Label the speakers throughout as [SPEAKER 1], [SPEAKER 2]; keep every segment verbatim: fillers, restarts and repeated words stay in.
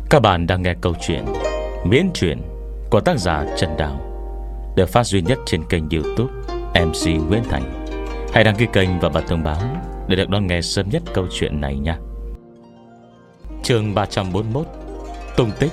[SPEAKER 1] Các bạn đang nghe câu chuyện Miễn truyện của tác giả Trần Đào, được phát duy nhất trên kênh YouTube em xê Nguyễn Thành. Hãy đăng ký kênh và bật thông báo để được đón nghe sớm nhất câu chuyện này nha. Chương ba trăm bốn mươi mốt. Tung tích.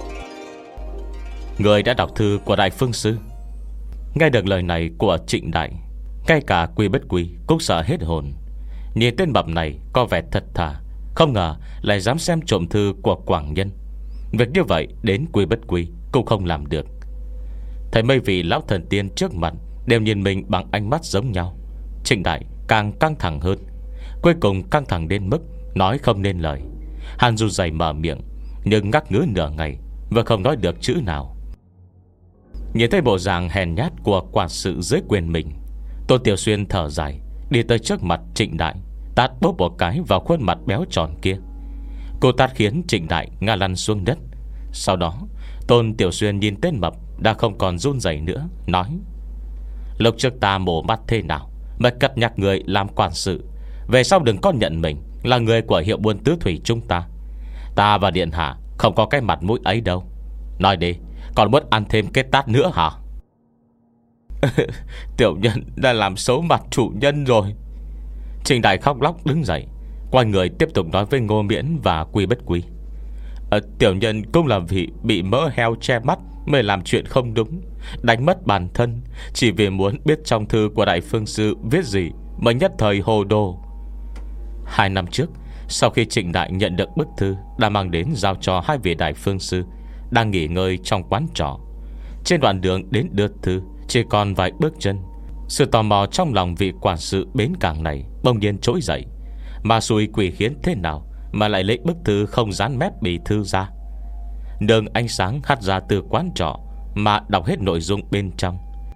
[SPEAKER 1] Người đã đọc thư của Đại Phương Sư. Nghe được lời này của Trịnh Đại, ngay cả Quy Bất Quy cũng sợ hết hồn. Nhìn tên bập này có vẻ thật thà, không ngờ lại dám xem trộm thư của Quảng Nhân. Việc như vậy đến Quy Bất Quy cũng không làm được. Thấy mấy vị lão thần tiên trước mặt đều nhìn mình bằng ánh mắt giống nhau, Trịnh Đại càng căng thẳng hơn. Cuối cùng căng thẳng đến mức nói không nên lời. Hắn run rẩy mở miệng, nhưng ngắc ngứ nửa ngày và không nói được chữ nào. Nhìn thấy bộ dạng hèn nhát của quản sự dưới quyền mình, Tô Tiểu Xuyên thở dài, đi tới trước mặt Trịnh Đại, tát bốp một cái vào khuôn mặt béo tròn kia. Cô tát khiến Trịnh Đại ngã lăn xuống đất. Sau đó Tôn Tiểu Xuyên nhìn tên mập đã không còn run rẩy nữa, nói: lúc trước ta mổ mắt thế nào mà cất nhắc người làm quản sự, về sau đừng có nhận mình là người của hiệu buôn tứ thủy chúng ta. Ta và điện hạ không có cái mặt mũi ấy đâu. Nói đi, còn muốn ăn thêm cái tát nữa hả? Tiểu nhân đã làm xấu mặt chủ nhân rồi. Trịnh Đại khóc lóc đứng dậy, quay người tiếp tục nói với Ngô Miễn và Quy Bất Quy: à, Tiểu nhân cũng là vì bị mỡ heo che mắt mới làm chuyện không đúng, đánh mất bản thân, chỉ vì muốn biết trong thư của Đại Phương Sư viết gì mới nhất thời hồ đồ. Hai năm trước, sau khi Trịnh Đại nhận được bức thư đã mang đến giao cho hai vị Đại Phương Sư đang nghỉ ngơi trong quán trọ, trên đoạn đường đến đưa thư chỉ còn vài bước chân, sự tò mò trong lòng vị quản sự bến cảng này bỗng nhiên trỗi dậy. Mà xui quỷ khiến thế nào mà lại lấy bức thư không dán mép bì thư ra. Đường ánh sáng hắt ra từ quán trọ mà đọc hết nội dung bên trong.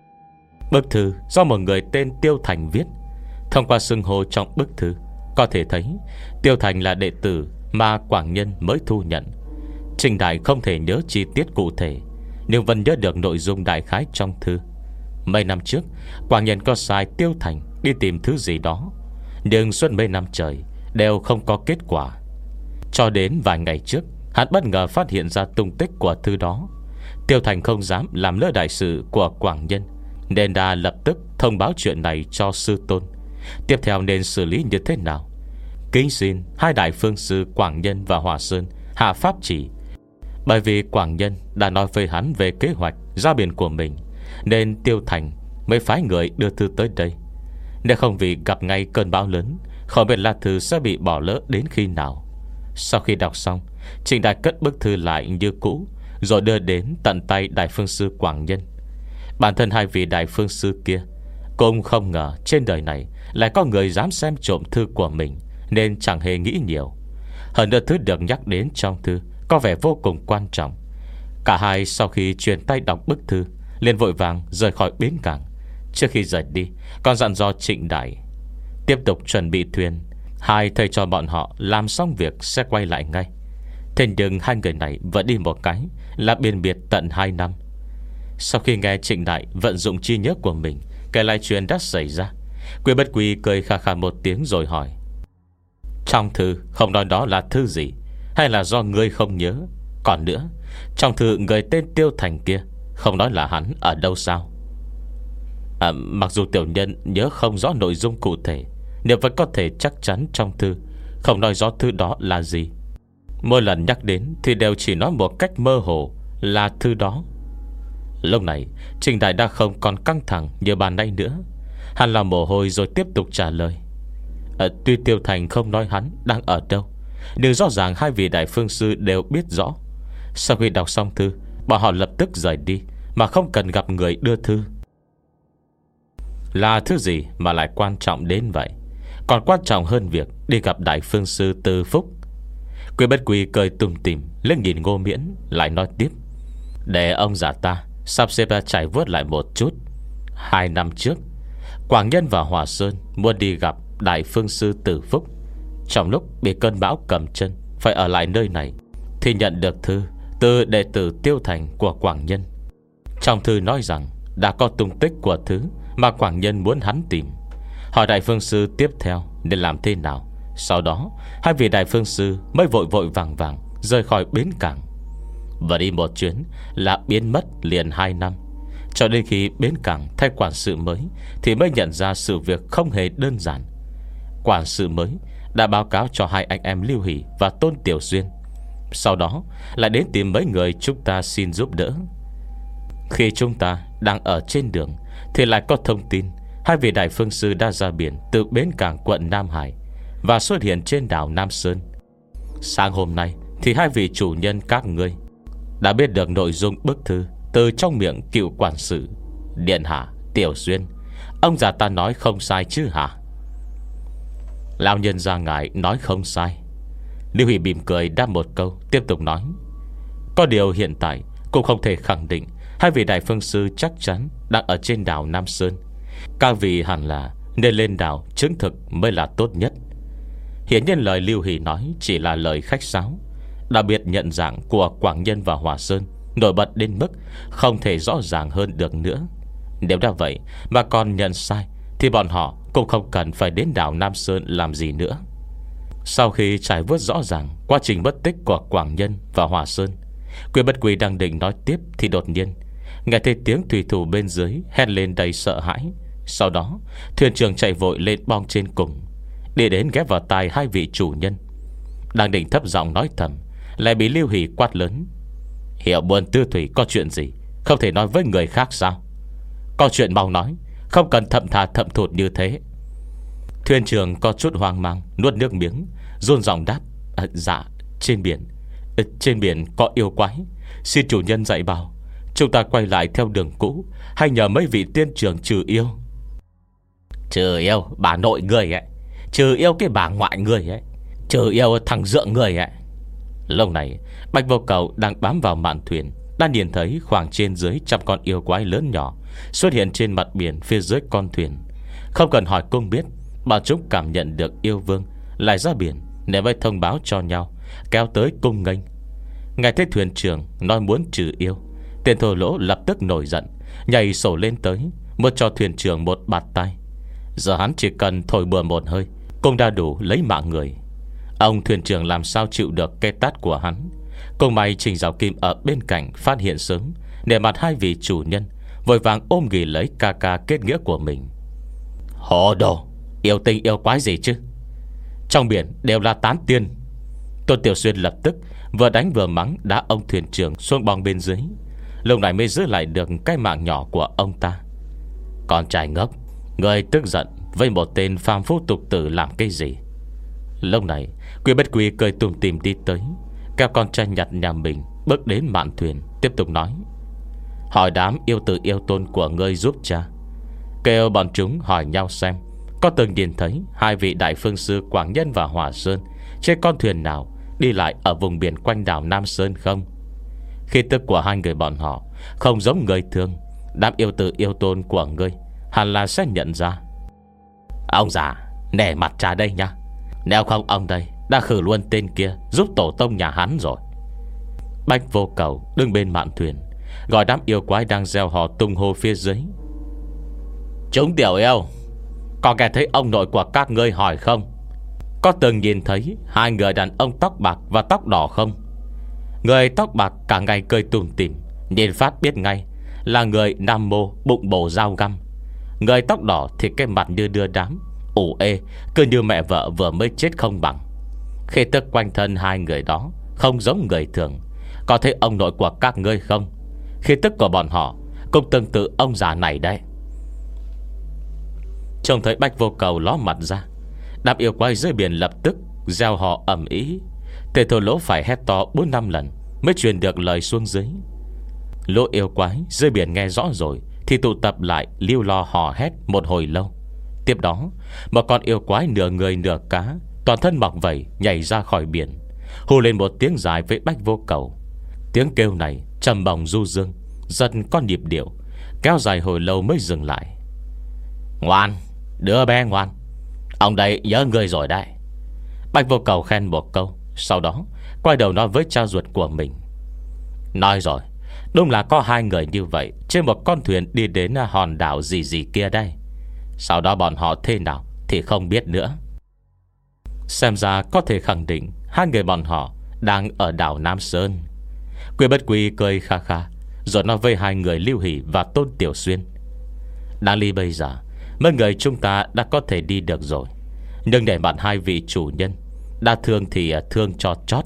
[SPEAKER 1] Bức thư do một người tên Tiêu Thành viết. Thông qua xưng hô trong bức thư, có thể thấy Tiêu Thành là đệ tử mà Quảng Nhân mới thu nhận. Trịnh Đại không thể nhớ chi tiết cụ thể, nhưng vẫn nhớ được nội dung đại khái trong thư. Mấy năm trước, Quảng Nhân có sai Tiêu Thành đi tìm thứ gì đó, nhưng suốt mấy năm trời đều không có kết quả. Cho đến vài ngày trước, hắn bất ngờ phát hiện ra tung tích của thư đó. Tiêu Thành không dám làm lỡ đại sự của Quảng Nhân, nên đã lập tức thông báo chuyện này cho sư tôn. Tiếp theo nên xử lý như thế nào? Kính xin hai Đại Phương Sư Quảng Nhân và Hòa Sơn hạ pháp chỉ. Bởi vì Quảng Nhân đã nói với hắn về kế hoạch ra biển của mình, nên Tiêu Thành mới phái người đưa thư tới đây. Nếu không vì gặp ngay cơn bão lớn, không biết là thư sẽ bị bỏ lỡ đến khi nào. Sau khi đọc xong, Trịnh Đại cất bức thư lại như cũ, rồi đưa đến tận tay Đại Phương Sư Quảng Nhân. Bản thân hai vị Đại Phương Sư kia cũng không ngờ trên đời này lại có người dám xem trộm thư của mình, nên chẳng hề nghĩ nhiều. Hơn nữa thứ được nhắc đến trong thư có vẻ vô cùng quan trọng. Cả hai sau khi truyền tay đọc bức thư liền vội vàng rời khỏi bến cảng. Trước khi rời đi còn dặn dò Trịnh Đại tiếp tục chuẩn bị thuyền. Hai thầy cho bọn họ làm xong việc sẽ quay lại ngay. Thế nhưng hai người này vẫn đi một cái là biên biệt tận hai năm. Sau khi nghe Trịnh Đại vận dụng trí nhớ của mình kể lại chuyện đã xảy ra, Quy Bất Quy cười khà khà một tiếng rồi hỏi: trong thư không nói đó là thư gì, hay là do ngươi không nhớ? Còn nữa, trong thư người tên Tiêu Thành kia không nói là hắn ở đâu sao? À, mặc dù tiểu nhân nhớ không rõ nội dung cụ thể, nhưng vẫn có thể chắc chắn trong thư không nói rõ thư đó là gì. Mỗi lần nhắc đến thì đều chỉ nói một cách mơ hồ là thư đó. Lúc này Trịnh Đại đã không còn căng thẳng như ban nãy nữa. Hắn làm mồ hôi rồi tiếp tục trả lời: à, tuy Tiêu Thành không nói hắn đang ở đâu, nhưng rõ ràng hai vị Đại Phương Sư đều biết rõ. Sau khi đọc xong thư, bọn họ lập tức rời đi mà không cần gặp người đưa thư. Là thứ gì mà lại quan trọng đến vậy? Còn quan trọng hơn việc đi gặp Đại Phương Sư Từ Phúc. Quy Bất Quy cười tủm tỉm lên nhìn Ngô Miễn, lại nói tiếp: để ông già ta sắp xếp ra trải vớt lại một chút. Hai năm trước, Quảng Nhân và Hòa Sơn muốn đi gặp Đại Phương Sư Từ Phúc. Trong lúc bị cơn bão cầm chân phải ở lại nơi này, thì nhận được thư từ đệ tử Tiêu Thành của Quảng Nhân. Trong thư nói rằng đã có tung tích của thứ mà Quảng Nhân muốn hắn tìm. Hỏi Đại Phương Sư tiếp theo nên làm thế nào. Sau đó hai vị Đại Phương Sư mới vội vội vàng vàng rời khỏi bến cảng. Và đi một chuyến là biến mất liền hai năm. Cho đến khi bến cảng thay quản sự mới thì mới nhận ra sự việc không hề đơn giản. Quản sự mới đã báo cáo cho hai anh em Lưu Hỷ và Tôn Tiểu Xuyên. Sau đó lại đến tìm mấy người chúng ta xin giúp đỡ. Khi chúng ta đang ở trên đường thì lại có thông tin hai vị đại phương sư đã ra biển từ bến cảng quận Nam Hải và xuất hiện trên đảo Nam Sơn. Sáng hôm nay thì hai vị chủ nhân các ngươi đã biết được nội dung bức thư từ trong miệng cựu quản sự. Điện hạ, Tiểu Xuyên, ông già ta nói không sai chứ hả? Lão nhân gia ngài nói không sai. Lưu Hỷ mỉm cười đáp một câu, tiếp tục nói: có điều hiện tại cũng không thể khẳng định hai vị đại phương sư chắc chắn đang ở trên đảo Nam Sơn. Các vị hẳn là nên lên đảo chứng thực mới là tốt nhất. Hiển nhiên lời Lưu Hỷ nói chỉ là lời khách sáo. Đặc biệt nhận dạng của Quảng Nhân và Hòa Sơn nổi bật đến mức không thể rõ ràng hơn được nữa. Nếu đã vậy mà còn nhận sai thì bọn họ cũng không cần phải đến đảo Nam Sơn làm gì nữa. Sau khi trải vớt rõ ràng quá trình mất tích của Quảng Nhân và Hòa Sơn, Quy Bất Quy đang định nói tiếp thì đột nhiên nghe thấy tiếng thủy thủ bên dưới hét lên đầy sợ hãi. Sau đó thuyền trưởng chạy vội lên bong trên cùng, đi đến ghé vào tai hai vị chủ nhân. Đang định thấp giọng nói thầm, lại bị Lưu Hỷ quát lớn: Hiệu buôn tư thủy có chuyện gì không thể nói với người khác sao? Có chuyện mau nói, không cần thậm thà thậm thụt như thế. Thuyền trưởng có chút hoang mang, nuốt nước miếng, run giọng đáp: à, Dạ trên biển à, Trên biển có yêu quái. Xin chủ nhân dạy bảo chúng ta quay lại theo đường cũ, hay nhờ mấy vị tiên trưởng trừ yêu? Trừ yêu bà nội người ấy, trừ yêu cái bà ngoại người ấy, trừ yêu thằng dượng người ấy. Lúc này Bạch Vô Cầu đang bám vào mạn thuyền đã nhìn thấy khoảng trên dưới trăm con yêu quái lớn nhỏ xuất hiện trên mặt biển phía dưới con thuyền. Không cần hỏi cũng biết bọn chúng cảm nhận được yêu vương lại ra biển để mới thông báo cho nhau, kéo tới cung nghênh. Nghe thấy thuyền trưởng nói muốn trừ yêu, tên thô lỗ lập tức nổi giận, nhảy sổ lên tới, muốn cho thuyền trưởng một bạt tay. Giờ hắn chỉ cần thổi bừa một hơi cũng đã đủ lấy mạng người. Ông thuyền trưởng làm sao chịu được cái tát của hắn. Cùng may Trình Giáo Kim ở bên cạnh phát hiện sớm, để mặt hai vị chủ nhân vội vàng ôm ghì lấy ca ca kết nghĩa của mình. Hồ đồ, yêu tinh yêu quái gì chứ? Trong biển đều là tán tiên. Tôn Tiểu Xuyên lập tức vừa đánh vừa mắng đá ông thuyền trưởng xuống bong bên dưới. Lúc này mới giữ lại được cái mạng nhỏ của ông ta. Con trai ngốc, người tức giận với một tên phàm phu tục tử làm cái gì? Lúc này Quy Bất Quy cười tủm tỉm đi tới, kéo con trai nhặt nhà mình bước đến mạn thuyền, tiếp tục nói: Hỏi đám yêu tử yêu tôn của ngươi giúp cha, kêu bọn chúng hỏi nhau xem có từng nhìn thấy hai vị đại phương sư Quảng Nhân và Hòa Sơn trên con thuyền nào đi lại ở vùng biển quanh đảo Nam Sơn không? Khí tức của hai người bọn họ không giống người thường, đám yêu tử yêu tôn của ngươi hẳn là sẽ nhận ra. Ông già nể mặt cha đây nha, nếu không ông đây đã khử luôn tên kia giúp tổ tông nhà hắn rồi. Bạch Vô Cầu đứng bên mạn thuyền, gọi đám yêu quái đang gieo họ tung hô phía dưới: Chúng tiểu yêu, có nghe thấy ông nội của các ngươi hỏi không? Có từng nhìn thấy hai người đàn ông tóc bạc và tóc đỏ không? Người tóc bạc cả ngày cười tủm tỉm, nhìn phát biết ngay là người nam mô bụng bổ dao găm. Người tóc đỏ thì cái mặt như đưa đám, ủ ê, cứ như mẹ vợ vừa mới chết không bằng. Khi tức quanh thân hai người đó không giống người thường. Có thấy ông nội của các ngươi không? Khi tức của bọn họ cũng tương tự ông già này đấy. Trông thấy Bạch Vô Cầu ló mặt ra, đám yêu quái dưới biển lập tức gieo họ ầm ĩ. Tên thô lỗ phải hét to bốn năm lần mới truyền được lời xuống dưới. Lũ yêu quái dưới biển nghe rõ rồi thì tụ tập lại lưu lo hò hét một hồi lâu. Tiếp đó một con yêu quái nửa người nửa cá, toàn thân mọc vảy nhảy ra khỏi biển, hù lên một tiếng dài với Bạch Vô Cầu. Tiếng kêu này trầm bồng du dương, dần con nhịp điệu, kéo dài hồi lâu mới dừng lại. Ngoan, đứa bé ngoan, ông đây nhớ người rồi đấy. Bạch Vô Cầu khen một câu, sau đó quay đầu nói với cha ruột của mình: Nói rồi, đúng là có hai người như vậy trên một con thuyền đi đến hòn đảo gì gì kia đây. Sau đó bọn họ thế nào thì không biết nữa. Xem ra có thể khẳng định hai người bọn họ đang ở đảo Nam Sơn. Quy Bất Quy cười kha kha, rồi nói với hai người Lưu Hỷ và Tôn Tiểu Xuyên: Đáng lý bây giờ mấy người chúng ta đã có thể đi được rồi, nhưng để bạn hai vị chủ nhân đã thương thì thương cho chót.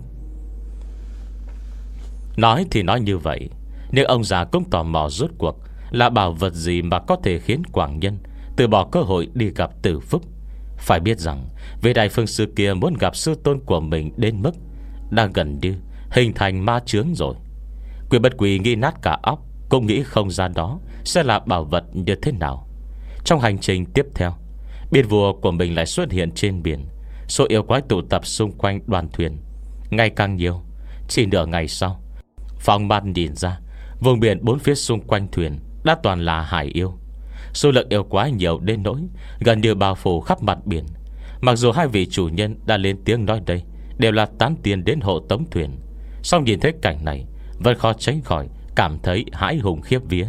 [SPEAKER 1] Nói thì nói như vậy, nhưng ông già cũng tò mò rốt cuộc là bảo vật gì mà có thể khiến Quảng Nhân từ bỏ cơ hội đi gặp Tử Phúc. Phải biết rằng vị đại phương sư kia muốn gặp sư tôn của mình đến mức đang gần như hình thành ma chướng rồi. Quy Bất Quy nghĩ nát cả óc, cũng nghĩ không ra đó sẽ là bảo vật như thế nào. Trong hành trình tiếp theo, biên vua của mình lại xuất hiện trên biển. Số yêu quái tụ tập xung quanh đoàn thuyền ngày càng nhiều. Chỉ nửa ngày sau, Phong Man nhìn ra vùng biển bốn phía xung quanh thuyền đã toàn là hải yêu. Số lượng yêu quái nhiều đến nỗi gần như bao phủ khắp mặt biển. Mặc dù hai vị chủ nhân đã lên tiếng nói đây đều là tán tiền đến hộ tống thuyền, song nhìn thấy cảnh này vẫn khó tránh khỏi cảm thấy hãi hùng khiếp vía.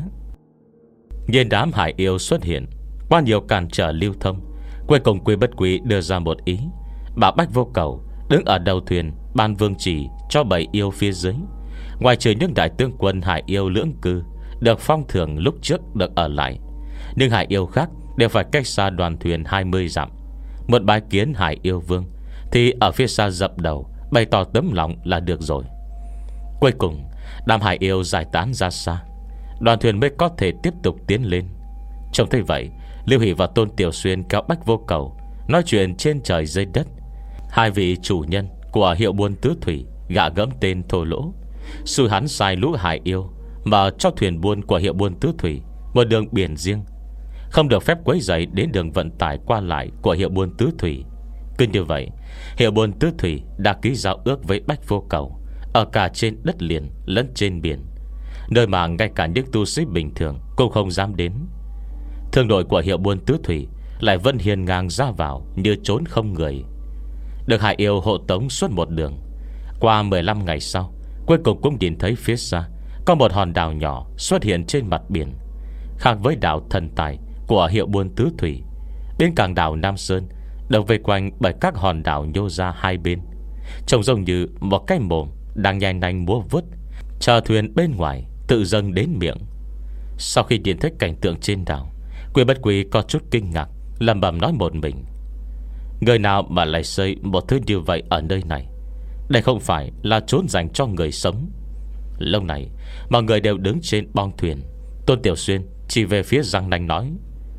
[SPEAKER 1] Nhìn đám hải yêu xuất hiện, qua nhiều cản trở lưu thông, cuối cùng Quy Bất Quy đưa ra một ý, bảo Bách Vô Cầu đứng ở đầu thuyền ban vương chỉ cho bảy yêu phía dưới. Ngoài trừ những đại tướng quân hải yêu lưỡng cư được phong thưởng lúc trước được ở lại, nhưng hải yêu khác đều phải cách xa đoàn thuyền hai mươi dặm. Một bái kiến hải yêu vương thì ở phía xa dập đầu, bày tỏ tấm lòng là được rồi. Cuối cùng đám hải yêu giải tán ra xa, đoàn thuyền mới có thể tiếp tục tiến lên. Trông thấy vậy, Lưu Hỷ và Tôn Tiểu Xuyên kéo Bách Vô Cầu nói chuyện trên trời dưới đất. Hai vị chủ nhân của hiệu buôn tứ thủy gạ gẫm tên thô lỗ, xui hắn sai lũ hải yêu mà cho thuyền buôn của hiệu buôn tứ thủy một đường biển riêng, không được phép quấy rầy đến đường vận tải qua lại của hiệu buôn tứ thủy. Cứ như vậy, hiệu buôn tứ thủy đã ký giao ước với Bách Vô Cầu ở cả trên đất liền lẫn trên biển, nơi mà ngay cả những tu sĩ bình thường cũng không dám đến. Thương đội của hiệu buôn tứ thủy lại vẫn hiền ngang ra vào như trốn không người, được hải yêu hộ tống suốt một đường. Qua mười lăm ngày sau, cuối cùng cũng nhìn thấy phía xa có một hòn đảo nhỏ xuất hiện trên mặt biển. Khác với đảo thần tài của hiệu buôn tứ thủy, bên cảng đảo Nam Sơn được vây quanh bởi các hòn đảo nhô ra hai bên, trông giống như một cái mồm đang nhanh nhanh múa vút, chờ thuyền bên ngoài tự dâng đến miệng. Sau khi nhìn thấy cảnh tượng trên đảo, Quy Bất Quy có chút kinh ngạc, lẩm bẩm nói một mình: người nào mà lại xây một thứ như vậy ở nơi này? Đây không phải là chốn dành cho người sống. Lúc này mọi người đều đứng trên bong thuyền. Tôn Tiểu Xuyên chỉ về phía răng nanh nói: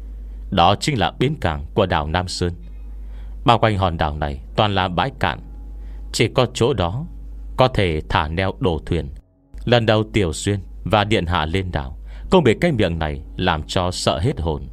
[SPEAKER 1] đó chính là bến cảng của đảo Nam Sơn. Bao quanh hòn đảo này toàn là bãi cạn, chỉ có chỗ đó có thể thả neo đổ thuyền. Lần đầu Tiểu Xuyên và điện hạ lên đảo cũng bị cái miệng này làm cho sợ hết hồn.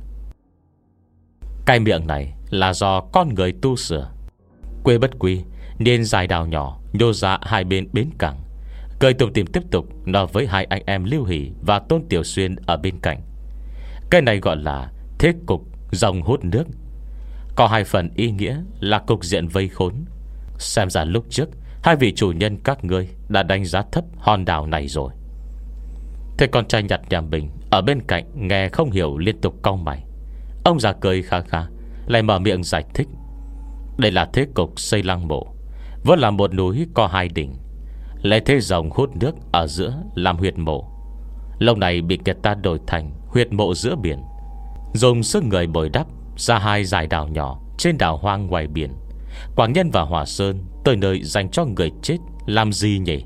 [SPEAKER 1] Cái miệng này là do con người tu sửa. Quy Bất Quy nên dài đào nhỏ nhô ra hai bên bến cảng, cười tủm tỉm tiếp tục nói với hai anh em Lưu Hỷ và Tôn Tiểu Xuyên ở bên cạnh: cái này gọi là thế cục dòng hút nước, có hai phần ý nghĩa là cục diện vây khốn. Xem ra lúc trước hai vị chủ nhân các ngươi đã đánh giá thấp hòn đảo này rồi. Thế con trai nhặt nhà mình ở bên cạnh nghe không hiểu, liên tục cau mày. Ông già cười khà khà, lại mở miệng giải thích: đây là thế cục xây lăng mộ, vốn là một núi có hai đỉnh, lấy thế dòng hút nước ở giữa làm huyệt mộ. Lâu này bị người ta đổi thành huyệt mộ giữa biển, dùng sức người bồi đắp ra hai dải đảo nhỏ trên đảo hoang ngoài biển. Quảng Nhân và Hỏa Sơn tới nơi dành cho người chết làm gì nhỉ?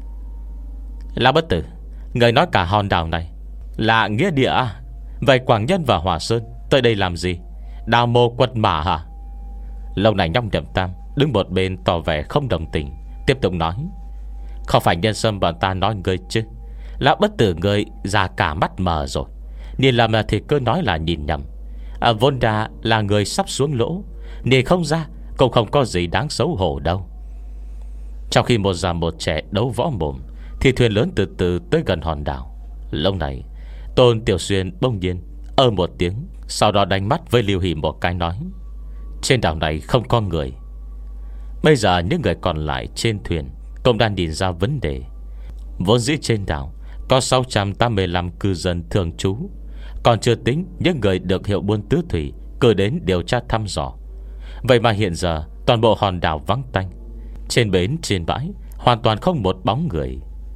[SPEAKER 1] Lão Bất Tử, người nói cả hòn đảo này là nghĩa địa à? Vậy Quảng Nhân và Hỏa Sơn tới đây làm gì? Đào mộ quật mả hả? Lâu này nhong Nhậm Tam đứng một bên tỏ vẻ không đồng tình, tiếp tục nói: không phải Nhân Sâm bọn ta nói người chứ? Lão Bất Tử người già cả mắt mờ rồi, nhìn làm thì cứ nói là nhìn nhầm. à, Vốn ra là người sắp xuống lỗ, nhìn không ra cũng không có gì đáng xấu hổ đâu. Trong khi một già một trẻ đấu võ mồm, thì thuyền lớn từ từ tới gần hòn đảo. Lúc này Tôn Tiểu Xuyên bỗng nhiên ơ một tiếng, sau đó đánh mắt với Lưu Hỷ một cái nói: trên đảo này không có người. Bây giờ những người còn lại trên thuyền cũng đang nhìn ra vấn đề. Vốn dĩ trên đảo có sáu trăm tám mươi lăm cư dân thường trú, còn chưa tính những người được hiệu buôn tứ thủy cử đến điều tra thăm dò. Vậy mà hiện giờ toàn bộ hòn đảo vắng tanh, trên bến trên bãi hoàn toàn không một bóng người.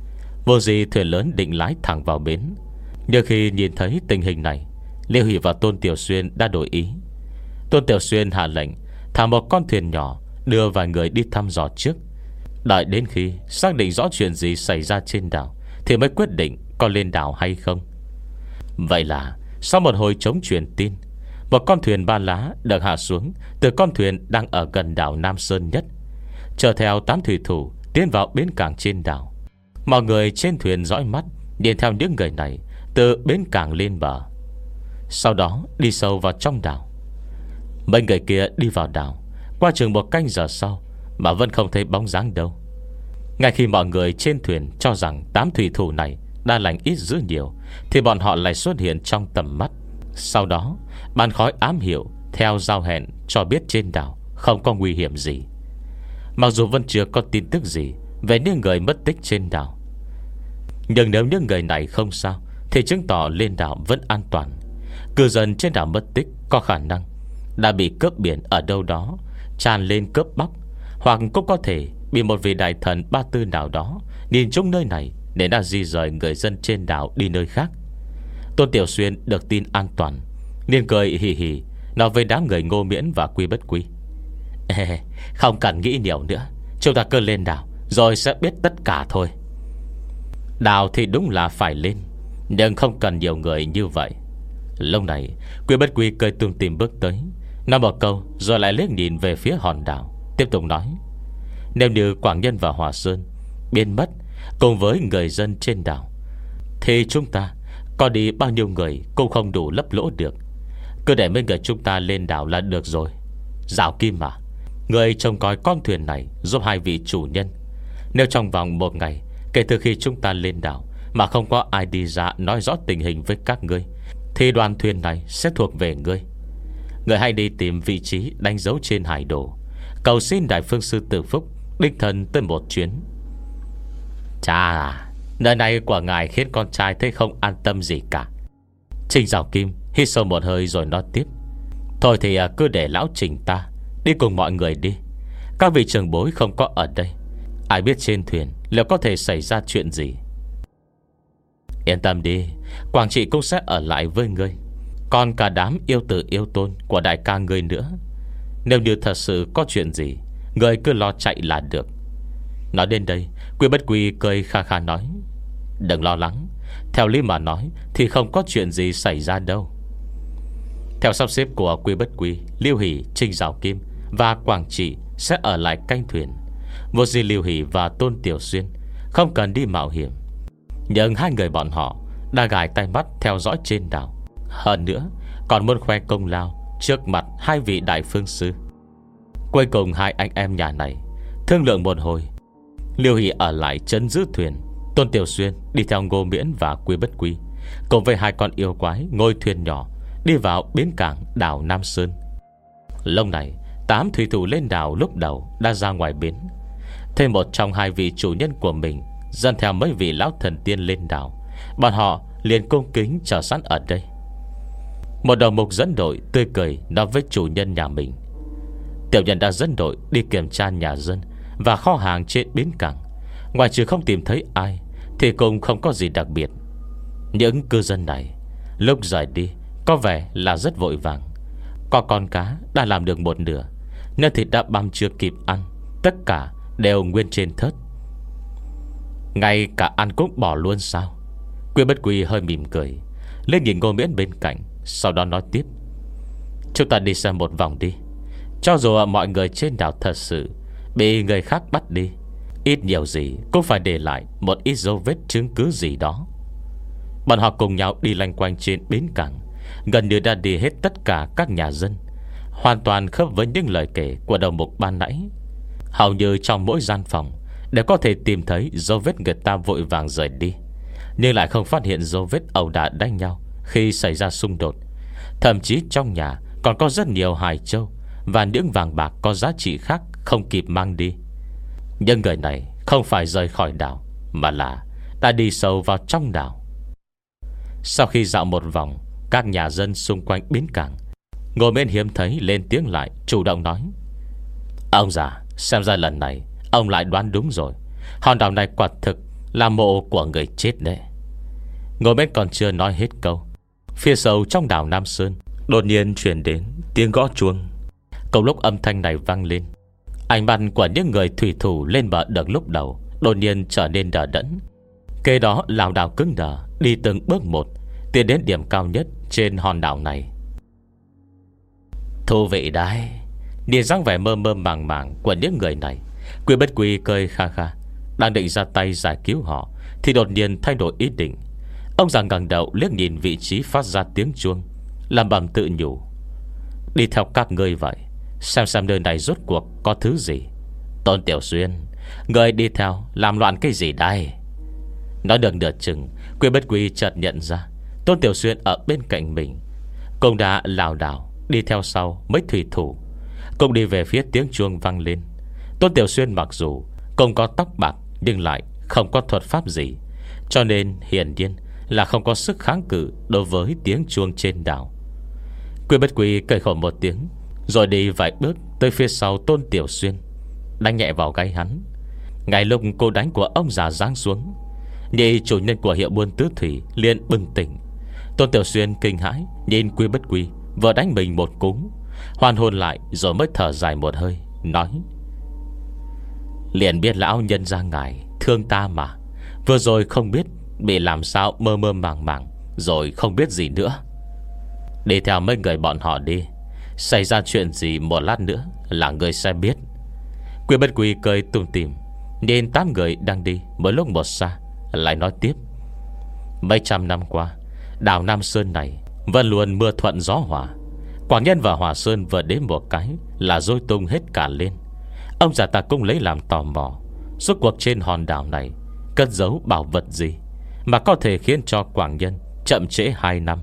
[SPEAKER 1] Vô gì thuyền lớn định lái thẳng vào bến. Nhưng khi nhìn thấy tình hình này, Liêu Hỷ và Tôn Tiểu Xuyên đã đổi ý. Tôn Tiểu Xuyên hạ lệnh thả một con thuyền nhỏ đưa vài người đi thăm dò trước. Đợi đến khi xác định rõ chuyện gì xảy ra trên đảo thì mới quyết định có lên đảo hay không. Vậy là sau một hồi chống truyền tin, một con thuyền ba lá được hạ xuống từ con thuyền đang ở gần đảo Nam Sơn nhất, chở theo tám thủy thủ tiến vào bến cảng trên đảo. Mọi người trên thuyền dõi mắt nhìn theo những người này từ bến cảng lên bờ, sau đó đi sâu vào trong đảo. Mấy người kia đi vào đảo qua chừng một canh giờ sau mà vẫn không thấy bóng dáng đâu. Ngay khi mọi người trên thuyền cho rằng tám thủy thủ này đã lành ít dữ nhiều, thì bọn họ lại xuất hiện trong tầm mắt. Sau đó bàn khói ám hiệu theo giao hẹn cho biết trên đảo không có nguy hiểm gì. Mặc dù vẫn chưa có tin tức gì về những người mất tích trên đảo, nhưng nếu những người này không sao thì chứng tỏ lên đảo vẫn an toàn. Cư dân trên đảo mất tích có khả năng đã bị cướp biển ở đâu đó tràn lên cướp bóc, hoặc cũng có thể bị một vị đại thần Ba Tư nào đó nhìn trúng nơi này để đã di rời người dân trên đảo đi nơi khác. Tôn Tiểu Xuyên được tin an toàn nên cười hì hì nói với đám người Ngô Miễn và Quy Bất Quy: Ê, không cần nghĩ nhiều nữa, chúng ta cứ lên đảo rồi sẽ biết tất cả thôi. Đảo thì đúng là phải lên, nhưng không cần nhiều người như vậy. Lúc này Quy Bất Quy cười tủm tỉm bước tới, nói một câu rồi lại liếc nhìn về phía hòn đảo, tiếp tục nói: Nếu như Quảng Nhân và Hòa Sơn biến mất cùng với người dân trên đảo thì chúng ta có đi bao nhiêu người cũng không đủ lấp lỗ được. Cứ để mấy người chúng ta lên đảo là được rồi. Giảo Kim mà, người trông coi con thuyền này giúp hai vị chủ nhân. Nếu trong vòng một ngày kể từ khi chúng ta lên đảo mà không có ai đi ra nói rõ tình hình với các ngươi, thì đoàn thuyền này sẽ thuộc về ngươi. Người hãy đi tìm vị trí đánh dấu trên hải đồ, cầu xin Đại Phương Sư Tử Phúc đích thân tới một chuyến. Chà à, nơi này của ngài khiến con trai thấy không an tâm gì cả. Trình Giảo Kim hít sâu một hơi rồi nói tiếp: Thôi thì cứ để lão Trình ta đi cùng mọi người đi. Các vị trưởng bối không có ở đây, ai biết trên thuyền liệu có thể xảy ra chuyện gì. Yên tâm đi, Quảng Trị cũng sẽ ở lại với ngươi, còn cả đám yêu tử yêu tôn của đại ca ngươi nữa. Nếu như thật sự có chuyện gì, ngươi cứ lo chạy là được. Nói đến đây, Quy Bất Quy cười kha kha nói: Đừng lo lắng, theo lý mà nói thì không có chuyện gì xảy ra đâu. Theo sắp xếp của Quy Bất Quy, Liêu Hỷ, Trình Giảo Kim và Quảng Trị sẽ ở lại canh thuyền. Vô gì Liêu Hỷ và Tôn Tiểu Xuyên không cần đi mạo hiểm, nhưng hai người bọn họ đã gài tay mắt theo dõi trên đảo. Hơn nữa còn muốn khoe công lao trước mặt hai vị đại phương sư. Cuối cùng hai anh em nhà này thương lượng một hồi, Liêu Hỷ ở lại trấn giữ thuyền, Tôn Tiểu Xuyên đi theo Ngô Miễn và Quy Bất Quy cùng với hai con yêu quái ngôi thuyền nhỏ đi vào bến cảng đảo Nam Sơn. Lúc này tám thủy thủ lên đảo lúc đầu đã ra ngoài bến. Thêm một trong hai vị chủ nhân của mình dẫn theo mấy vị lão thần tiên lên đảo, bọn họ liền cung kính chờ sẵn ở đây. Một đầu mục dẫn đội tươi cười nói với chủ nhân nhà mình: Tiểu nhân đã dẫn đội đi kiểm tra nhà dân và kho hàng trên bến cảng. Ngoài trừ không tìm thấy ai thì cũng không có gì đặc biệt. Những cư dân này lúc rời đi có vẻ là rất vội vàng. Có con cá đã làm được một nửa, nên thịt đã băm chưa kịp ăn, tất cả đều nguyên trên thớt. Ngay cả ăn cũng bỏ luôn sao? Quy Bất Quy hơi mỉm cười, lên nhìn Ngô Miễn bên cạnh, sau đó nói tiếp: Chúng ta đi xem một vòng đi. Cho dù mọi người trên đảo thật sự bị người khác bắt đi, ít nhiều gì cũng phải để lại một ít dấu vết chứng cứ gì đó. Bọn họ cùng nhau đi loanh quanh trên bến cảng, gần như đã đi hết tất cả các nhà dân, hoàn toàn khớp với những lời kể của đầu mục ban nãy. Hầu như trong mỗi gian phòng đều có thể tìm thấy dấu vết người ta vội vàng rời đi, nhưng lại không phát hiện dấu vết ẩu đả đánh nhau khi xảy ra xung đột. Thậm chí trong nhà còn có rất nhiều hài châu và những vàng bạc có giá trị khác không kịp mang đi. Nhưng người này không phải rời khỏi đảo, mà là đã đi sâu vào trong đảo. Sau khi dạo một vòng các nhà dân xung quanh bến cảng, Ngô Miễn hiếm thấy lên tiếng lại, chủ động nói: Ông già, xem ra lần này ông lại đoán đúng rồi. Hòn đảo này quả thực là mộ của người chết đấy. Ngồi bên còn chưa nói hết câu, phía sâu trong đảo Nam Sơn đột nhiên chuyển đến tiếng gõ chuông. Cùng lúc âm thanh này vang lên, ánh mắt của những người thủy thủ lên bờ được lúc đầu đột nhiên trở nên đờ đẫn. Kế đó lảo đảo cứng đờ đi từng bước một, tiến đến điểm cao nhất trên hòn đảo này. Thú vị đấy. Nhìn dáng vẻ mơ mơ màng màng của những người này, Quy Bất Quy cười kha kha, đang định ra tay giải cứu họ thì đột nhiên thay đổi ý định. Ông già ngẩng đầu liếc nhìn vị trí phát ra tiếng chuông, làm bầm tự nhủ: đi theo các ngươi vậy, xem xem nơi này rốt cuộc có thứ gì. Tôn Tiểu Xuyên, ngươi đi theo làm loạn cái gì đây? Nói được nửa chừng, Quy Bất Quy chợt nhận ra Tôn Tiểu Xuyên ở bên cạnh mình, cũng đã lảo đảo đi theo sau mấy thủy thủ, cùng đi về phía tiếng chuông vang lên. Tôn Tiểu Xuyên mặc dù cũng có tóc bạc, nhưng lại không có thuật pháp gì, cho nên hiển nhiên là không có sức kháng cự đối với tiếng chuông trên đảo. Quy Bất Quy cười khổ một tiếng, rồi đi vài bước tới phía sau Tôn Tiểu Xuyên, đánh nhẹ vào gáy hắn. Ngay lúc cô đánh của ông già giáng xuống, nhị chủ nhân của hiệu buôn tứ thủy liền bừng tỉnh. Tôn Tiểu Xuyên kinh hãi nhìn Quy Bất Quy vừa đánh mình một cú, hoàn hồn lại rồi mới thở dài một hơi, nói: liền biết lão nhân gia ngài thương ta mà, vừa rồi không biết bị làm sao mơ mơ màng màng, rồi không biết gì nữa. Đi theo mấy người bọn họ đi, xảy ra chuyện gì một lát nữa là người sẽ biết. Quy Bất Quy cười tủm tỉm nhìn tám người đang đi mỗi lúc một xa, lại nói tiếp: mấy trăm năm qua, đảo Nam Sơn này vẫn luôn mưa thuận gió hòa. Quảng Nhân và Hòa Sơn vừa đến một cái là rối tung hết cả lên. Ông già ta cũng lấy làm tò mò, rốt cuộc trên hòn đảo này cất giấu bảo vật gì mà có thể khiến cho Quảng Nhân chậm trễ hai năm.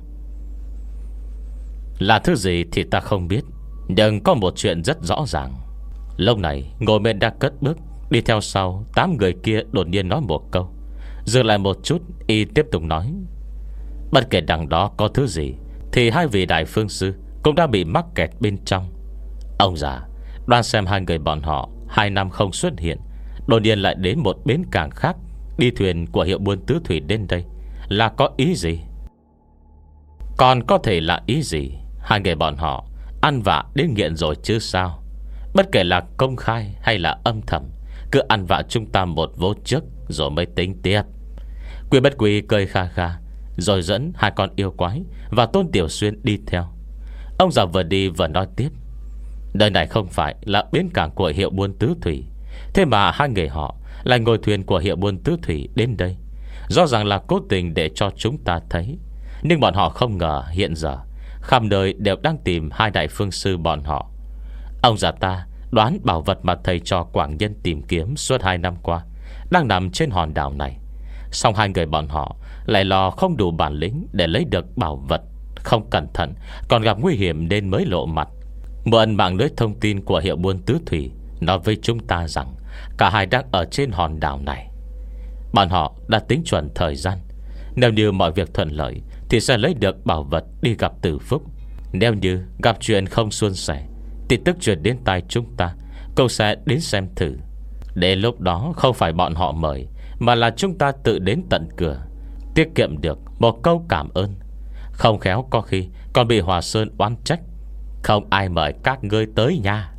[SPEAKER 1] Là thứ gì thì ta không biết, nhưng có một chuyện rất rõ ràng. Lúc này ngồi bên đã cất bước đi theo sau tám người kia đột nhiên nói một câu, dừng lại một chút, y tiếp tục nói: bất kể đằng đó có thứ gì thì hai vị đại phương sư cũng đã bị mắc kẹt bên trong. Ông già đoán xem hai người bọn họ hai năm không xuất hiện, đột nhiên lại đến một bến cảng khác, đi thuyền của hiệu buôn tứ thủy đến đây là có ý gì? Còn có thể là ý gì? Hai người bọn họ ăn vạ đến nghiện rồi chứ sao? Bất kể là công khai hay là âm thầm, cứ ăn vạ chúng ta một vố trước rồi mới tính tiếp. Quy Bất Quy cười kha kha, rồi dẫn hai con yêu quái và Tôn Tiểu Xuyên đi theo. Ông già vừa đi vừa nói tiếp: nơi này không phải là bến cảng của hiệu buôn tứ thủy, thế mà hai người họ lại ngồi thuyền của hiệu buôn tứ thủy đến đây, rõ ràng là cố tình để cho chúng ta thấy. Nhưng bọn họ không ngờ hiện giờ khắp nơi đều đang tìm hai đại phương sư bọn họ. Ông già ta đoán bảo vật mà thầy trò Quảng Nhân tìm kiếm suốt hai năm qua đang nằm trên hòn đảo này. Song hai người bọn họ lại lo không đủ bản lĩnh để lấy được bảo vật, không cẩn thận còn gặp nguy hiểm nên mới lộ mặt. Mượn mạng lưới thông tin của hiệu buôn tứ thủy nói với chúng ta rằng cả hai đang ở trên hòn đảo này. Bọn họ đã tính chuẩn thời gian, nếu như mọi việc thuận lợi thì sẽ lấy được bảo vật đi gặp Từ Phúc. Nếu như gặp chuyện không suôn sẻ thì tức truyền đến tai chúng ta, câu sẽ đến xem thử. Đến lúc đó không phải bọn họ mời, mà là chúng ta tự đến tận cửa, tiết kiệm được một câu cảm ơn. Không khéo có khi còn bị Hòa Sơn oán trách: không ai mời các ngươi tới nha.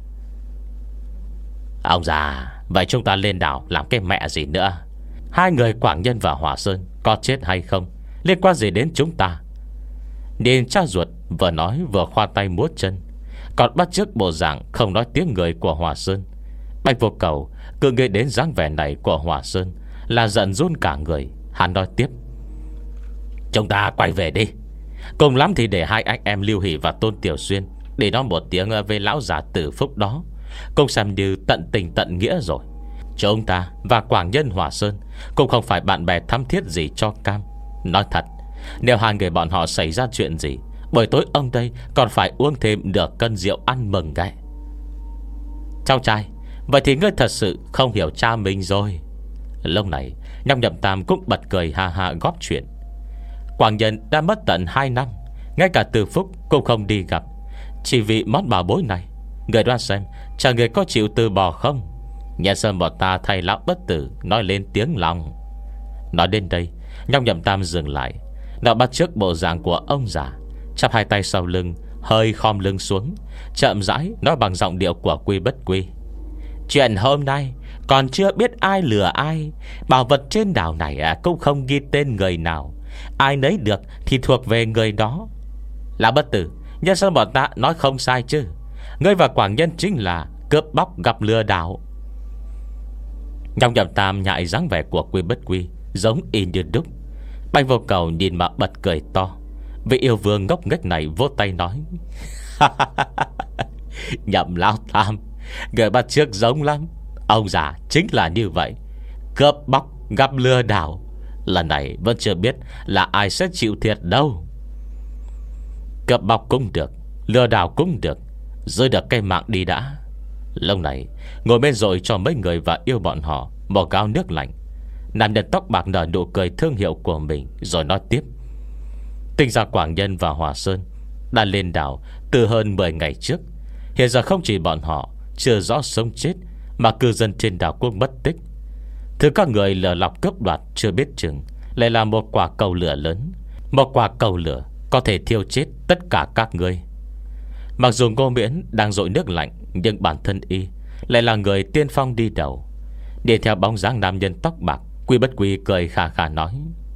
[SPEAKER 1] Ông già, vậy chúng ta lên đảo làm cái mẹ gì nữa? Hai người Quảng Nhân và Hòa Sơn có chết hay không liên quan gì đến chúng ta? Nhìn cha ruột vừa nói vừa khoa tay múa chân, còn bắt chước bộ dạng không nói tiếng người của Hòa Sơn. Bạch Vô Cầu cứ nghĩ đến dáng vẻ này của Hòa Sơn là giận run cả người. Hắn nói tiếp: chúng ta quay về đi, cùng lắm thì để hai anh em Lưu Hỷ và Tôn Tiểu Xuyên để nói một tiếng về lão già Tử Phúc đó, cũng xem như tận tình tận nghĩa rồi. Chúng ta và Quảng Nhân Hòa Sơn cũng không phải bạn bè thắm thiết gì cho cam. Nói thật, nếu hai người bọn họ xảy ra chuyện gì, buổi tối ông đây còn phải uống thêm nửa cân rượu ăn mừng cái. Cháu trai, vậy thì ngươi thật sự không hiểu cha mình rồi. Lúc này Nhóc Nhậm Tam cũng bật cười ha ha góp chuyện. Quảng Nhân đã mất tận hai năm, ngay cả Từ Phúc cũng không đi gặp, chỉ vì món bảo bối này. Người đoán xem chả người có chịu từ bỏ không? Nhân sơn bọn ta thay lão bất tử nói lên tiếng lòng. Nói đến đây, Nhóc Nhậm Tam dừng lại. Nó bắt chước bộ dạng của ông già, chắp hai tay sau lưng, hơi khom lưng xuống, chậm rãi nói bằng giọng điệu của Quy Bất Quy: Chuyện hôm nay còn chưa biết ai lừa ai. Bảo vật trên đảo này à, cũng không ghi tên người nào. Ai nấy được thì thuộc về người đó. Lão Bất Tử, nhân dân bọn ta nói không sai chứ? Ngươi và Quảng Nhân chính là cướp bóc gặp lừa đảo. Nhóc Nhậm Tam nhại dáng vẻ của Quy Bất Quy giống in như đúc. Bạch Vô Cầu nhìn mà bật cười to. Vị yêu vương ngốc nghếch này vỗ tay nói: Nhậm Lão Tam, người bắt chước giống lắm. Ông già chính là như vậy, cướp bóc gặp lừa đảo. Lần này vẫn chưa biết là ai sẽ chịu thiệt đâu. Cướp bóc cũng được, lừa đảo cũng được, rơi được cây mạng đi đã. Lâu này ngồi bên rồi cho mấy người và yêu bọn họ một gáo nước lạnh. Nam nhân tóc bạc nở nụ cười thương hiệu của mình, rồi nói tiếp: Tinh ra Quảng Nhân và Hòa Sơn đã lên đảo từ hơn mười ngày trước. Hiện giờ không chỉ bọn họ chưa rõ sống chết, mà cư dân trên đảo cũng mất tích. Thứ các người lừa lọc cướp đoạt chưa biết chừng lại là một quả cầu lửa lớn. Một quả cầu lửa có thể thiêu chết tất cả các ngươi. Mặc dù Ngô Miễn đang dội nước lạnh, nhưng bản thân y lại là người tiên phong đi đầu. Đi theo bóng dáng nam nhân tóc bạc, Quy Bất Quy cười khà khà nói: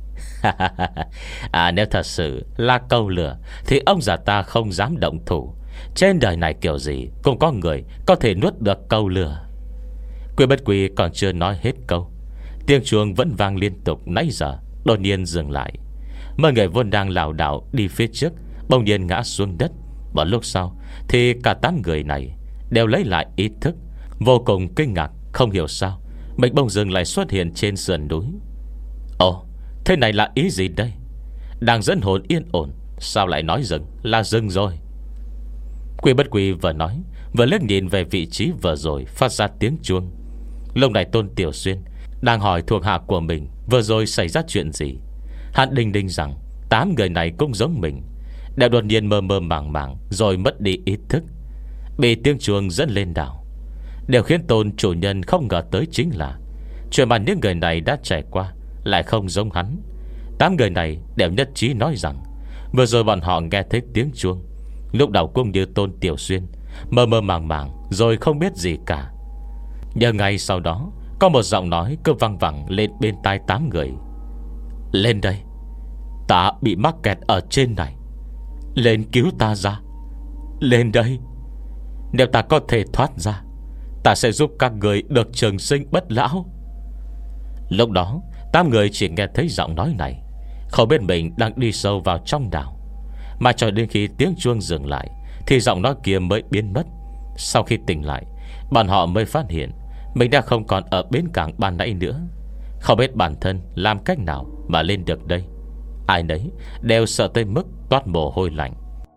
[SPEAKER 1] À, nếu thật sự là cầu lửa thì ông già ta không dám động thủ. Trên đời này kiểu gì cũng có người có thể nuốt được cầu lửa. Quy Bất Quy còn chưa nói hết câu, tiếng chuông vẫn vang liên tục nãy giờ đột nhiên dừng lại. Mọi người vốn đang lảo đảo đi phía trước bỗng nhiên ngã xuống đất. Một lúc sau thì cả tám người này đều lấy lại ý thức, vô cùng kinh ngạc, không hiểu sao mình bỗng dưng lại xuất hiện trên sườn núi. Ồ, thế này là ý gì đây? Đang dẫn hồn yên ổn, sao lại nói dừng là dừng rồi? Quy Bất Quy vừa nói vừa liếc nhìn về vị trí vừa rồi phát ra tiếng chuông. Lúc này Tôn Tiểu Xuyên đang hỏi thuộc hạ của mình vừa rồi xảy ra chuyện gì. Hắn đinh đinh rằng tám người này cũng giống mình, đều đột nhiên mơ mơ màng màng rồi mất đi ý thức, bị tiếng chuông dẫn lên đảo. Điều khiến Tôn chủ nhân không ngờ tới chính là chuyện mà những người này đã trải qua lại không giống hắn. Tám người này đều nhất trí nói rằng vừa rồi bọn họ nghe thấy tiếng chuông, lúc đầu cũng như Tôn Tiểu Xuyên, mơ mơ màng màng rồi không biết gì cả. Nhưng ngay sau đó có một giọng nói cứ văng vẳng lên bên tai tám người: Lên đây, ta bị mắc kẹt ở trên này, lên cứu ta ra. Lên đây, nếu ta có thể thoát ra, ta sẽ giúp các người được trường sinh bất lão. Lúc đó tám người chỉ nghe thấy giọng nói này, không biết mình đang đi sâu vào trong đảo. Mà cho đến khi tiếng chuông dừng lại thì giọng nói kia mới biến mất. Sau khi tỉnh lại, bọn họ mới phát hiện mình đã không còn ở bến cảng ban nãy nữa. Không biết bản thân làm cách nào mà lên được đây. Ai nấy đều sợ tới mức toát mồ hôi lạnh.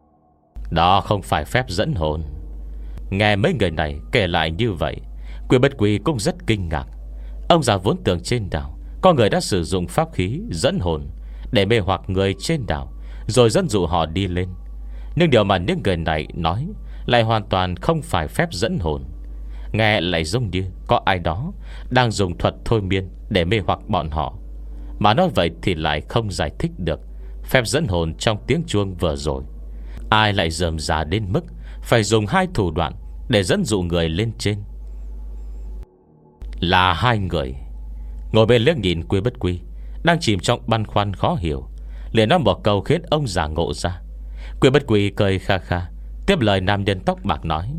[SPEAKER 1] Đó không phải phép dẫn hồn. Nghe mấy người này kể lại như vậy, Quy Bất Quy cũng rất kinh ngạc. Ông già vốn tưởng trên đảo có người đã sử dụng pháp khí dẫn hồn để mê hoặc người trên đảo, rồi dẫn dụ họ đi lên. Nhưng điều mà những người này nói lại hoàn toàn không phải phép dẫn hồn. Nghe lại giống như có ai đó đang dùng thuật thôi miên để mê hoặc bọn họ. Mà nói vậy thì lại không giải thích được phép dẫn hồn trong tiếng chuông vừa rồi. Ai lại rườm rà đến mức phải dùng hai thủ đoạn để dẫn dụ người lên trên? Là hai người. Ngồi bên liếc nhìn Quy Bất Quy đang chìm trong băn khoăn khó hiểu, liền nói một câu khiến ông già ngộ ra. Quy Bất Quy cười kha kha tiếp lời nam nhân tóc bạc nói: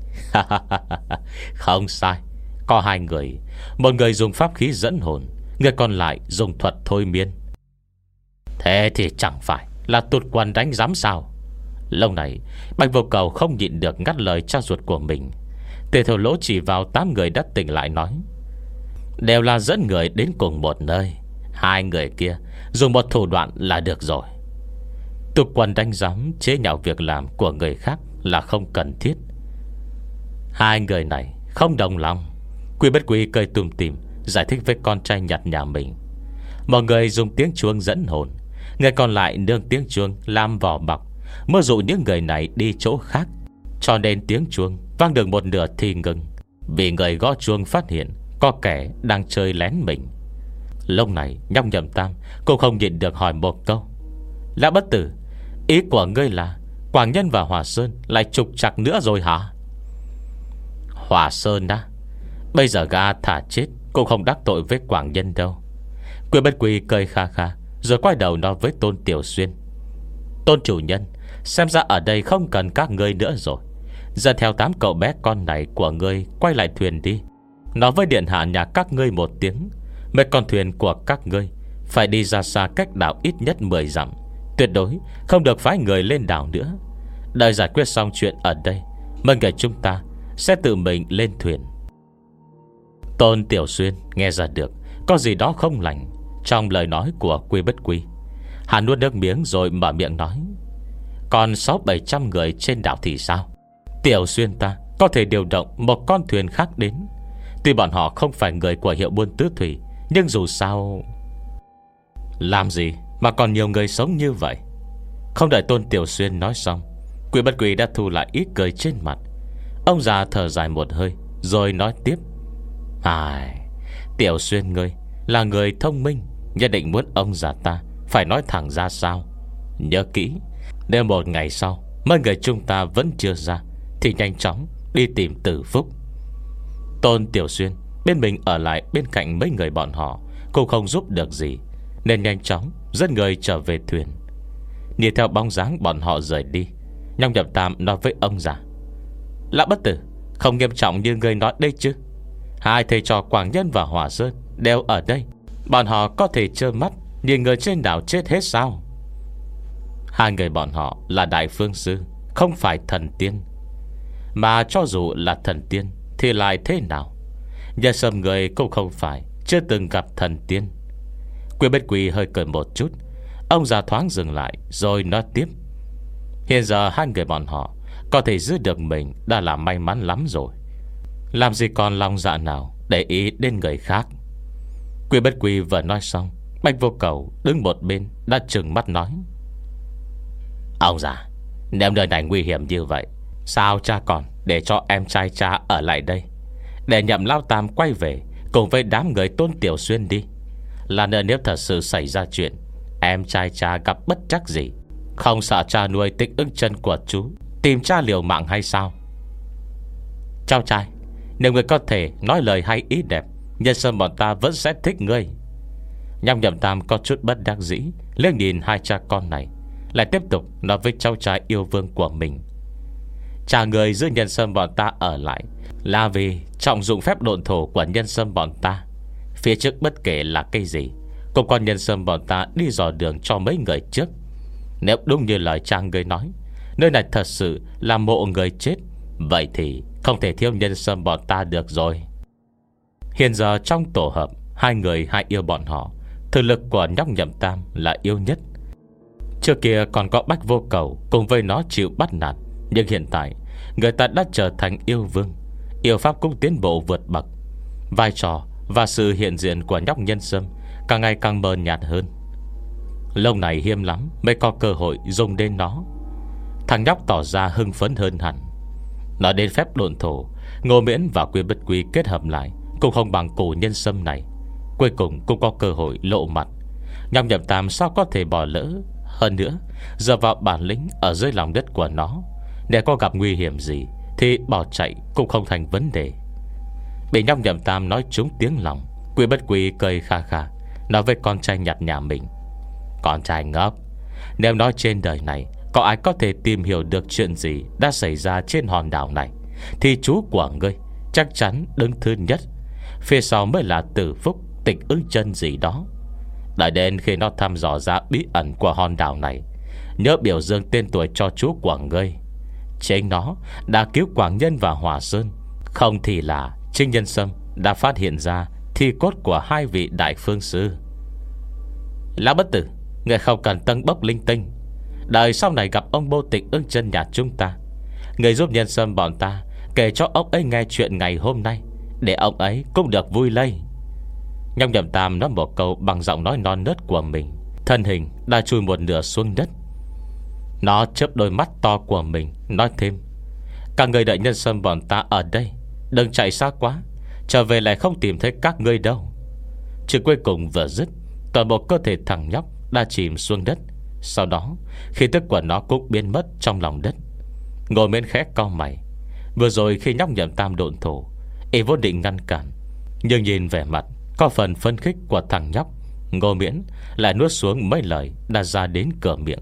[SPEAKER 1] Không sai, có hai người. Một người dùng pháp khí dẫn hồn, người còn lại dùng thuật thôi miên. Thế thì chẳng phải là tụt quần đánh giám sao? Lâu này Bạch Vô Cầu không nhịn được ngắt lời cha ruột của mình. Tề Thổ Lỗ chỉ vào tám người đã tỉnh lại nói: Đều là dẫn người đến cùng một nơi. Hai người kia dùng một thủ đoạn là được rồi. Tụt quần đánh giám chế nhạo việc làm của người khác là không cần thiết. Hai người này không đồng lòng. Quy Bất Quy cười tùm tìm giải thích với con trai nhặt nhà mình: Mọi người dùng tiếng chuông dẫn hồn, người còn lại nương tiếng chuông làm vỏ bọc, mơ dụ những người này đi chỗ khác. Cho nên tiếng chuông vang được một nửa thì ngừng, vì người gõ chuông phát hiện có kẻ đang chơi lén mình. Lúc này Nhóc Nhậm Tam cũng không nhịn được hỏi một câu: Lão bất tử, ý của ngươi là Quảng Nhân và Hòa Sơn lại trục trặc nữa rồi hả? Hòa Sơn á, bây giờ gã thả chết cũng không đắc tội với Quảng Nhân đâu. Quy Bất Quy cười kha kha, rồi quay đầu nói với Tôn Tiểu Xuyên: Tôn chủ nhân, xem ra ở đây không cần các ngươi nữa rồi. Giờ theo tám cậu bé con này của ngươi quay lại thuyền đi, nói với điện hạ nhà các ngươi một tiếng, mấy con thuyền của các ngươi phải đi ra xa cách đảo ít nhất mười dặm, tuyệt đối không được phái người lên đảo nữa. Đợi giải quyết xong chuyện ở đây, mấy người chúng ta sẽ tự mình lên thuyền. Tôn Tiểu Xuyên nghe ra được có gì đó không lành trong lời nói của Quy Bất Quy. Hắn nuốt nước miếng rồi mở miệng nói: Còn sáu bảy trăm người trên đảo thì sao? Tiểu Xuyên ta có thể điều động một con thuyền khác đến. Tuy bọn họ không phải người của hiệu buôn tứ thủy, nhưng dù sao, làm gì mà còn nhiều người sống như vậy? Không đợi Tôn Tiểu Xuyên nói xong, Quy Bất Quy đã thu lại ít cười trên mặt. Ông già thở dài một hơi rồi nói tiếp: Ai, Tiểu Xuyên ngươi là người thông minh, nhất định muốn ông già ta phải nói thẳng ra sao. Nhớ kỹ, nếu một ngày sau mấy người chúng ta vẫn chưa ra, thì nhanh chóng đi tìm Tử Phúc. Tôn Tiểu Xuyên bên mình ở lại bên cạnh mấy người bọn họ cũng không giúp được gì, nên nhanh chóng dẫn người trở về thuyền. Nhìn theo bóng dáng bọn họ rời đi, Nhóc Nhậm Tam nói với ông già: Lão bất tử, không nghiêm trọng như người nói đây chứ? Hai thầy trò Quảng Nhân và Hòa Sơn đều ở đây, bọn họ có thể trơ mắt nhìn người trên đảo chết hết sao? Hai người bọn họ là đại phương sư, không phải thần tiên. Mà cho dù là thần tiên thì lại thế nào? Nhà sâm người cũng không phải chưa từng gặp thần tiên. Quy Bất Quy hơi cười một chút. Ông già thoáng dừng lại rồi nói tiếp: Hiện giờ hai người bọn họ có thể giữ được mình đã là may mắn lắm rồi, làm gì còn lòng dạ nào để ý đến người khác. Quy Bất Quy vừa nói xong, Bạch Vô Cầu đứng một bên đã trừng mắt nói: Ông già, nếu nơi này nguy hiểm như vậy, sao cha còn để cho em trai cha ở lại đây, để Nhậm Lao Tam quay về cùng với đám người Tôn Tiểu Xuyên đi? Là nơi nếu thật sự xảy ra chuyện, em trai cha gặp bất trắc gì, không sợ cha nuôi Tích Ưng Chân của chú tìm cha liều mạng hay sao? Cháu trai, nếu người có thể nói lời hay ý đẹp, nhân sơn bọn ta vẫn sẽ thích ngươi. Nhóc Nhậm Tam có chút bất đắc dĩ liếc nhìn hai cha con này, lại tiếp tục nói với cháu trai yêu vương của mình: Cha người giữ nhân sơn bọn ta ở lại là vì trọng dụng phép độn thổ của nhân sơn bọn ta. Phía trước bất kể là cái gì, cũng còn nhân sơn bọn ta đi dò đường cho mấy người trước. Nếu đúng như lời cha người nói, nơi này thật sự là mộ người chết, vậy thì không thể thiếu nhân sơn bọn ta được rồi. Hiện giờ trong tổ hợp, hai người hai yêu bọn họ, thực lực của Nhóc Nhậm Tam là yêu nhất. Trước kia còn có Bách Vô Cầu cùng với nó chịu bắt nạt, nhưng hiện tại người ta đã trở thành yêu vương, yêu pháp cũng tiến bộ vượt bậc. Vai trò và sự hiện diện của nhóc Nhân Sâm càng ngày càng mờ nhạt hơn. Lâu này hiếm lắm mới có cơ hội dùng đến nó. Thằng nhóc tỏ ra hưng phấn hơn hẳn. Nói đến phép độn thổ, Ngô Miễn và Quy Bất Quy kết hợp lại cũng không bằng cổ Nhân Sâm này. Cuối cùng cũng có cơ hội lộ mặt. Nhóc Nhậm Tam sao có thể bỏ lỡ. Hơn nữa, dựa vào bản lĩnh ở dưới lòng đất của nó, để có gặp nguy hiểm gì thì bỏ chạy cũng không thành vấn đề. Bị Nhóc Nhậm Tam nói trúng tiếng lòng, Quy Bất Quy cười kha kha, nói với con trai nhặt nhà mình: Con trai ngốc, nếu nói trên đời này có ai có thể tìm hiểu được chuyện gì đã xảy ra trên hòn đảo này, thì chú của ngươi chắc chắn đứng thứ nhất. Phía sau mới là Tử Phúc, Tịch Ưng Chân gì đó. Đợi đến khi nó thăm dò ra bí ẩn của hòn đảo này, nhớ biểu dương tên tuổi cho chú của ngươi. Chính nó đã cứu Quảng Nhân và Hòa Sơn, không thì là Trinh Nhân Sâm đã phát hiện ra thi cốt của hai vị đại phương sư. Lão bất tử, người không cần tân bốc linh tinh. Đời sau này gặp ông Bô Tịch Ưng Chân nhà chúng ta, người giúp Nhân Sâm bọn ta kể cho ông ấy nghe chuyện ngày hôm nay, để ông ấy cũng được vui lây. Nhóc Nhậm Tam nói một câu bằng giọng nói non nớt của mình, thân hình đã chui một nửa xuống đất. Nó chớp đôi mắt to của mình, nói thêm: Các người đợi Nhân Sâm bọn ta ở đây, đừng chạy xa quá, trở về lại không tìm thấy các ngươi đâu. Chữ cuối cùng vừa dứt, toàn bộ cơ thể thằng nhóc đã chìm xuống đất. Sau đó khí tức của nó cũng biến mất trong lòng đất. Ngô Miễn khẽ cau mày. Vừa rồi khi nhóc Nhậm Tam độn thổ, y vốn định ngăn cản, nhưng nhìn vẻ mặt có phần phấn khích của thằng nhóc, Ngô Miễn lại nuốt xuống mấy lời đã ra đến cửa miệng.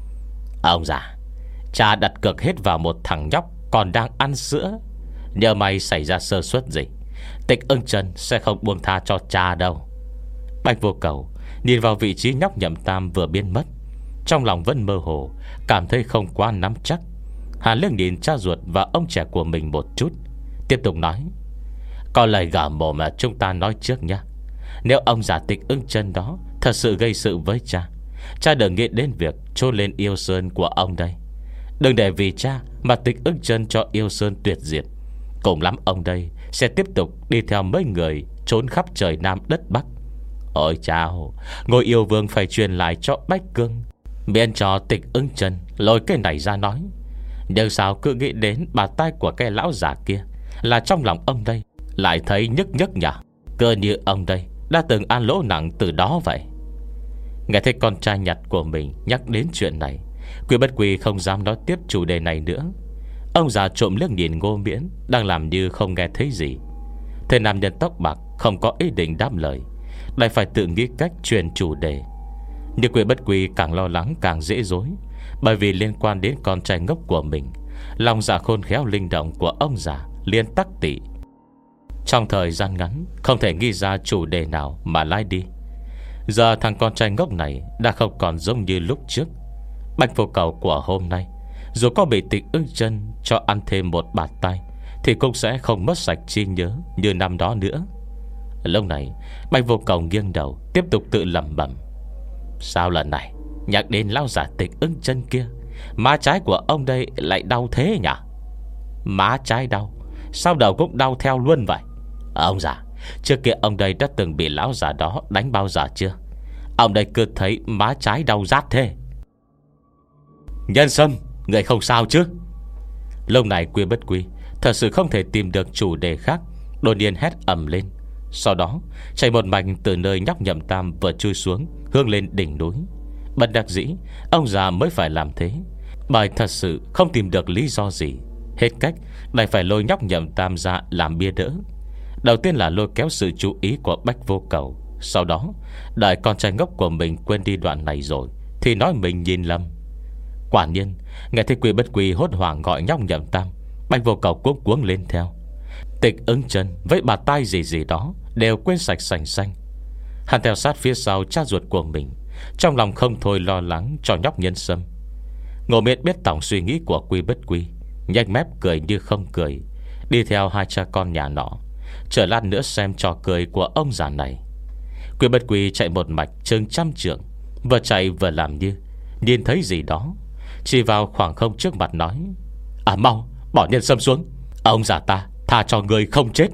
[SPEAKER 1] Ông già, cha đặt cược hết vào một thằng nhóc còn đang ăn sữa. Nhờ mày xảy ra sơ suất gì, Tịch Ưng Chân sẽ không buông tha cho cha đâu. Bạch Vô Cầu nhìn vào vị trí nhóc Nhậm Tam vừa biến mất, trong lòng vẫn mơ hồ, cảm thấy không quá nắm chắc. Hà liếc nhìn cha ruột và ông trẻ của mình một chút, tiếp tục nói: có lời gả mồm mà chúng ta nói trước nhé. Nếu ông già Tịch Ưng Chân đó thật sự gây sự với cha, cha đừng nghĩ đến việc trốn lên Yêu Sơn của ông đây. Đừng để vì cha mà Tịch Ưng Chân cho Yêu Sơn tuyệt diệt. Cùng lắm ông đây sẽ tiếp tục đi theo mấy người trốn khắp trời Nam đất Bắc. Ôi chao, ngôi yêu vương phải truyền lại cho Bách Cương, miễn cho Tịch Ưng Chân lôi cái này ra nói. Nhưng sao cứ nghĩ đến bà tai của cái lão già kia, là trong lòng ông đây lại thấy nhức nhức nhở. Cơ như ông đây đã từng ăn lỗ nặng từ đó vậy. Nghe thấy con trai nhặt của mình nhắc đến chuyện này, Quy Bất Quy không dám nói tiếp chủ đề này nữa. Ông già trộm liếc nhìn Ngô Miễn đang làm như không nghe thấy gì. Thế nam nhân tóc bạc không có ý định đáp lời, lại phải tự nghĩ cách truyền chủ đề. Nhưng Quy Bất Quy càng lo lắng càng dễ dối, bởi vì liên quan đến con trai ngốc của mình, lòng dạ khôn khéo linh động của ông già liên tắc tị. Trong thời gian ngắn không thể nghĩ ra chủ đề nào mà lái đi. Giờ thằng con trai ngốc này đã không còn giống như lúc trước. Bạch Vô Cầu của hôm nay, dù có bị Tịch Ưng Chân cho ăn thêm một bạt tai, thì cũng sẽ không mất sạch trí nhớ như năm đó nữa. Lúc này Bạch Vô Cầu nghiêng đầu, tiếp tục tự lẩm bẩm: sao lần này nhắc đến lão giả Tịch Ưng Chân kia, má trái của ông đây lại đau thế nhỉ? Má trái đau, sao đầu cũng đau theo luôn vậy? Ông già, trước kia ông đây đã từng bị lão già đó đánh bao giờ chưa? Ông đây cứ thấy má trái đau rát thế. Nhân Sâm, người không sao chứ? Lúc này Quy Bất Quy thật sự không thể tìm được chủ đề khác, đột nhiên hét ầm lên. Sau đó chạy một mạch từ nơi nhóc Nhậm Tam vừa chui xuống, hướng lên đỉnh núi. Bất đắc dĩ ông già mới phải làm thế, bởi thật sự không tìm được lý do gì. Hết cách lại phải lôi nhóc Nhậm Tam ra làm bia đỡ. Đầu tiên là lôi kéo sự chú ý của Bách Vô Cầu. Sau đó đợi con trai ngốc của mình quên đi đoạn này rồi thì nói mình nhìn lầm. Quả nhiên nghe thấy Quy Bất Quy hốt hoảng gọi nhóc Nhậm Tam, Bách Vô Cầu cuống cuống lên theo. Tịch Ưng Chân với bà tai gì gì đó đều quên sạch sành xanh. Hắn theo sát phía sau cha ruột của mình, trong lòng không thôi lo lắng cho nhóc Nhân Sâm. Ngô Miễn biết tổng suy nghĩ của Quy Bất Quy, nhếch mép cười như không cười, đi theo hai cha con nhà nọ, chờ lát nữa xem trò cười của ông già này. Quy Bất Quy chạy một mạch chừng trăm trượng, vừa chạy vừa làm như nhìn thấy gì đó, chỉ vào khoảng không trước mặt nói: à mau, bỏ Nhân Sâm xuống, ông già ta tha cho người không chết.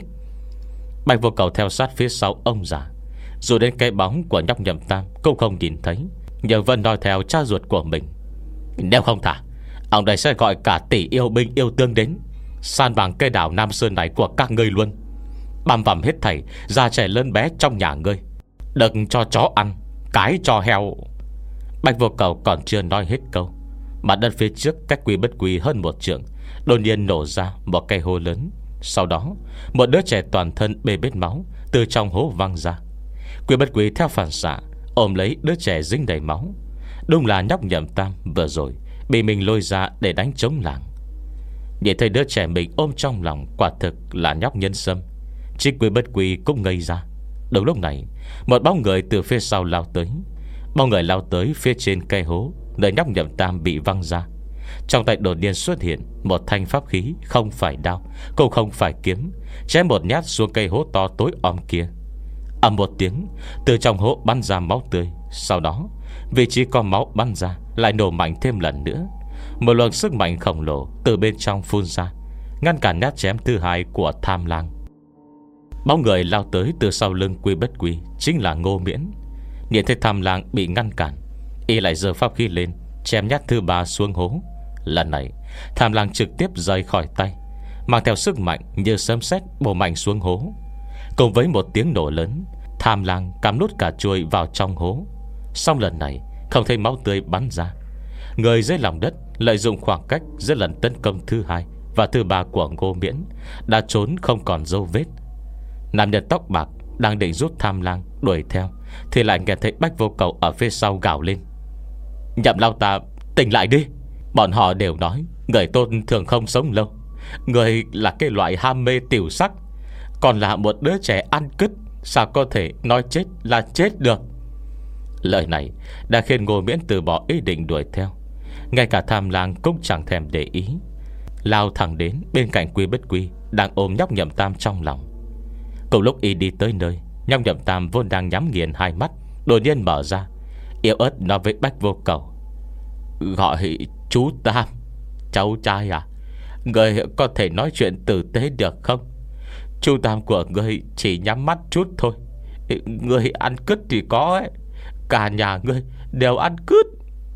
[SPEAKER 1] Bạch Vô Cầu theo sát phía sau ông già, dù đến cái bóng của nhóc Nhậm Tam cũng không nhìn thấy, nhưng vẫn nói theo cha ruột của mình: nếu không thả, ông đây sẽ gọi cả tỷ yêu binh yêu tương đến, san bằng cây đảo Nam Sơn này của các ngươi luôn, băm vằm hết thảy già trẻ lớn bé trong nhà ngươi, đừng cho chó ăn, cái cho heo. Bạch Vô Cầu còn chưa nói hết câu, mặt đất phía trước cách Quy Bất Quy hơn một trượng đột nhiên nổ ra một cây hố lớn. Sau đó một đứa trẻ toàn thân bê bết máu từ trong hố văng ra. Quy Bất Quy theo phản xạ ôm lấy đứa trẻ dính đầy máu. Đúng là nhóc Nhậm Tam vừa rồi bị mình lôi ra để đánh chống làng. Nhìn thấy đứa trẻ mình ôm trong lòng quả thực là nhóc Nhân Sâm, chính Quy Bất Quy cũng ngây ra. Đúng lúc này một bóng người từ phía sau lao tới. Bóng người lao tới phía trên cây hố nơi nhóc Nhậm Tam bị văng ra. Trong tay đột nhiên xuất hiện một thanh pháp khí, không phải đao cũng không phải kiếm, chém một nhát xuống cây hố to tối om kia. Ầm một tiếng, từ trong hố bắn ra máu tươi. Sau đó vị trí có máu bắn ra lại nổ mạnh thêm lần nữa. Một luồng sức mạnh khổng lồ từ bên trong phun ra, ngăn cản nhát chém thứ hai của Tham Lang. Bóng người lao tới từ sau lưng Quy Bất Quy chính là Ngô Miễn. Nhìn thấy Tham Lang bị ngăn cản, y lại giơ pháp khí lên, chém nhát thứ ba xuống hố. Lần này Tham Lang trực tiếp rời khỏi tay, mang theo sức mạnh như sấm sét bổ mạnh xuống hố. Cùng với một tiếng nổ lớn, Tham lang cắm nút cả chuôi vào trong hố. Xong lần này không thấy máu tươi bắn ra. Người dưới lòng đất lợi dụng khoảng cách giữa lần tấn công thứ hai và thứ ba của Ngô Miễn đã trốn không còn dấu vết. Nam nhân tóc bạc đang định rút Tham lang đuổi theo thì lại nghe thấy Bách Vô Cầu ở phía sau gào lên: Nhậm Lao Tam, tỉnh lại đi. Bọn họ đều nói người tôn thường không sống lâu. Người là cái loại ham mê tiểu sắc, còn là một đứa trẻ ăn cứt, sao có thể nói chết là chết được. Lời này đã khiến Ngô Miễn từ bỏ ý định đuổi theo. Ngay cả Tham lang cũng chẳng thèm để ý, lao thẳng đến bên cạnh Quy Bất Quy đang ôm nhóc Nhậm Tam trong lòng. Cùng lúc y đi tới nơi, nhóc Nhậm Tam vốn đang nhắm nghiền hai mắt đột nhiên mở ra, yếu ớt nói với Bách Vô Cầu: Gọi chú Tam. Cháu trai à, người có thể nói chuyện tử tế được không? Chú Tam của người chỉ nhắm mắt chút thôi. Người ăn cứt thì có ấy, cả nhà ngươi đều ăn cứt.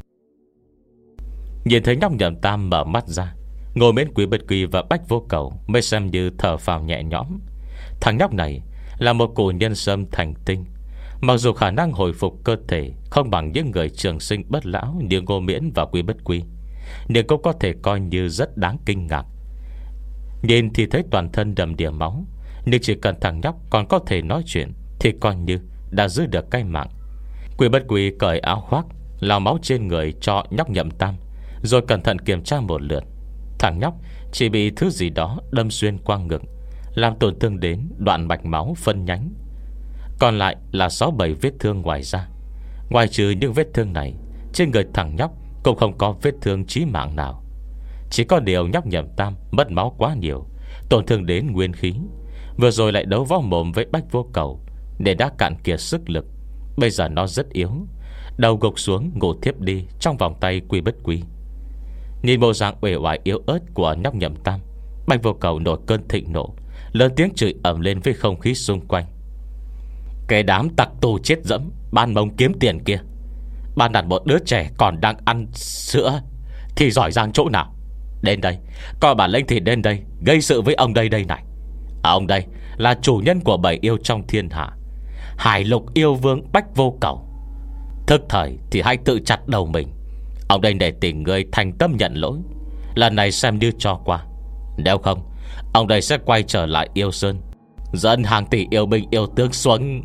[SPEAKER 1] Nhìn thấy nhóc Nhậm Tam mở mắt ra, Ngô Miễn, Quý Bất Quy và Bách Vô Cầu mới xem như thở phào nhẹ nhõm. Thằng nhóc này là một cổ nhân sâm thành tinh. Mặc dù khả năng hồi phục cơ thể không bằng những người trường sinh bất lão như Ngô Miễn và Quý Bất Quy, nhưng cũng có thể coi như rất đáng kinh ngạc. Nhìn thì thấy toàn thân đầm đìa máu, nhưng chỉ cần thằng nhóc còn có thể nói chuyện thì coi như đã giữ được cái mạng. Quý Bất Quy cởi áo khoác, lau máu trên người cho nhóc Nhậm Tam, rồi cẩn thận kiểm tra một lượt. Thằng nhóc chỉ bị thứ gì đó đâm xuyên qua ngực, làm tổn thương đến đoạn mạch máu phân nhánh. Còn lại là sáu bảy vết thương ngoài da. Ngoài trừ những vết thương này, trên người thằng nhóc cũng không có vết thương chí mạng nào. Chỉ có điều nhóc Nhậm Tam mất máu quá nhiều, tổn thương đến nguyên khí. Vừa rồi lại đấu võ mồm với Bách Vô Cầu nên đã cạn kiệt sức lực. Bây giờ nó rất yếu, đầu gục xuống ngủ thiếp đi trong vòng tay Quy Bất Quy. Nhìn bộ dạng uể oải yếu ớt của nhóc Nhậm Tam, Bách Vô Cầu nổi cơn thịnh nộ, lớn tiếng chửi ầm lên với không khí xung quanh: Cái đám tặc tù chết dẫm, ban mông kiếm tiền kia, ban đặt một đứa trẻ còn đang ăn sữa thì giỏi giang chỗ nào? Đến đây, có bản lĩnh thì đến đây gây sự với ông đây đây này. Ông đây là chủ nhân của bảy yêu trong thiên hạ, Hải Lục yêu vương Bách Vô Cầu. Thức thời thì hãy tự chặt đầu mình. Ông đây để tình người thành tâm nhận lỗi, lần này xem như cho qua. Nếu không, ông đây sẽ quay trở lại Yêu Sơn, dẫn hàng tỷ yêu binh yêu tướng xuống.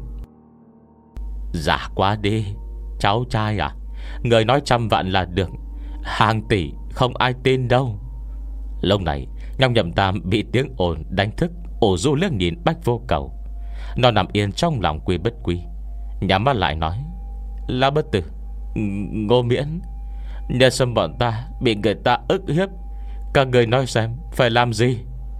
[SPEAKER 1] Giả quá đi, cháu trai à. Người nói trăm vạn là được, hàng tỷ không ai tin đâu. Lúc này nhóc Nhậm Tam bị tiếng ồn đánh thức, ổ du liếc nhìn Bách Vô Cầu. Nó nằm yên trong lòng Quy Bất Quy, nhắm mắt lại nói: Là Bất Tử, Ngô Miễn, nhân sâm bọn ta bị người ta ức hiếp, các người nói xem phải làm gì?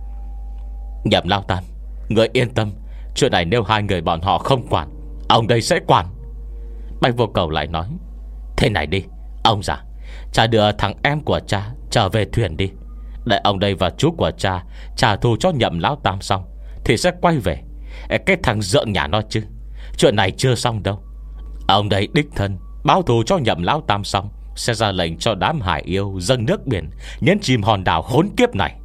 [SPEAKER 1] Nhậm Lao Tam, người yên tâm, chuyện này nếu hai người bọn họ không quản, ông đây sẽ quản. Bách Vô Cầu lại nói: Thế này đi, ông già, cha đưa thằng em của cha trở về thuyền đi. Để ông đây và chú của cha trả thù cho Nhậm Lão Tam xong thì sẽ quay về. Cái thằng dợn nhà nó chứ, chuyện này chưa xong đâu. Ông đây đích thân báo thù cho Nhậm Lão Tam xong sẽ ra lệnh cho đám hải yêu dâng nước biển nhấn chìm hòn đảo khốn kiếp này.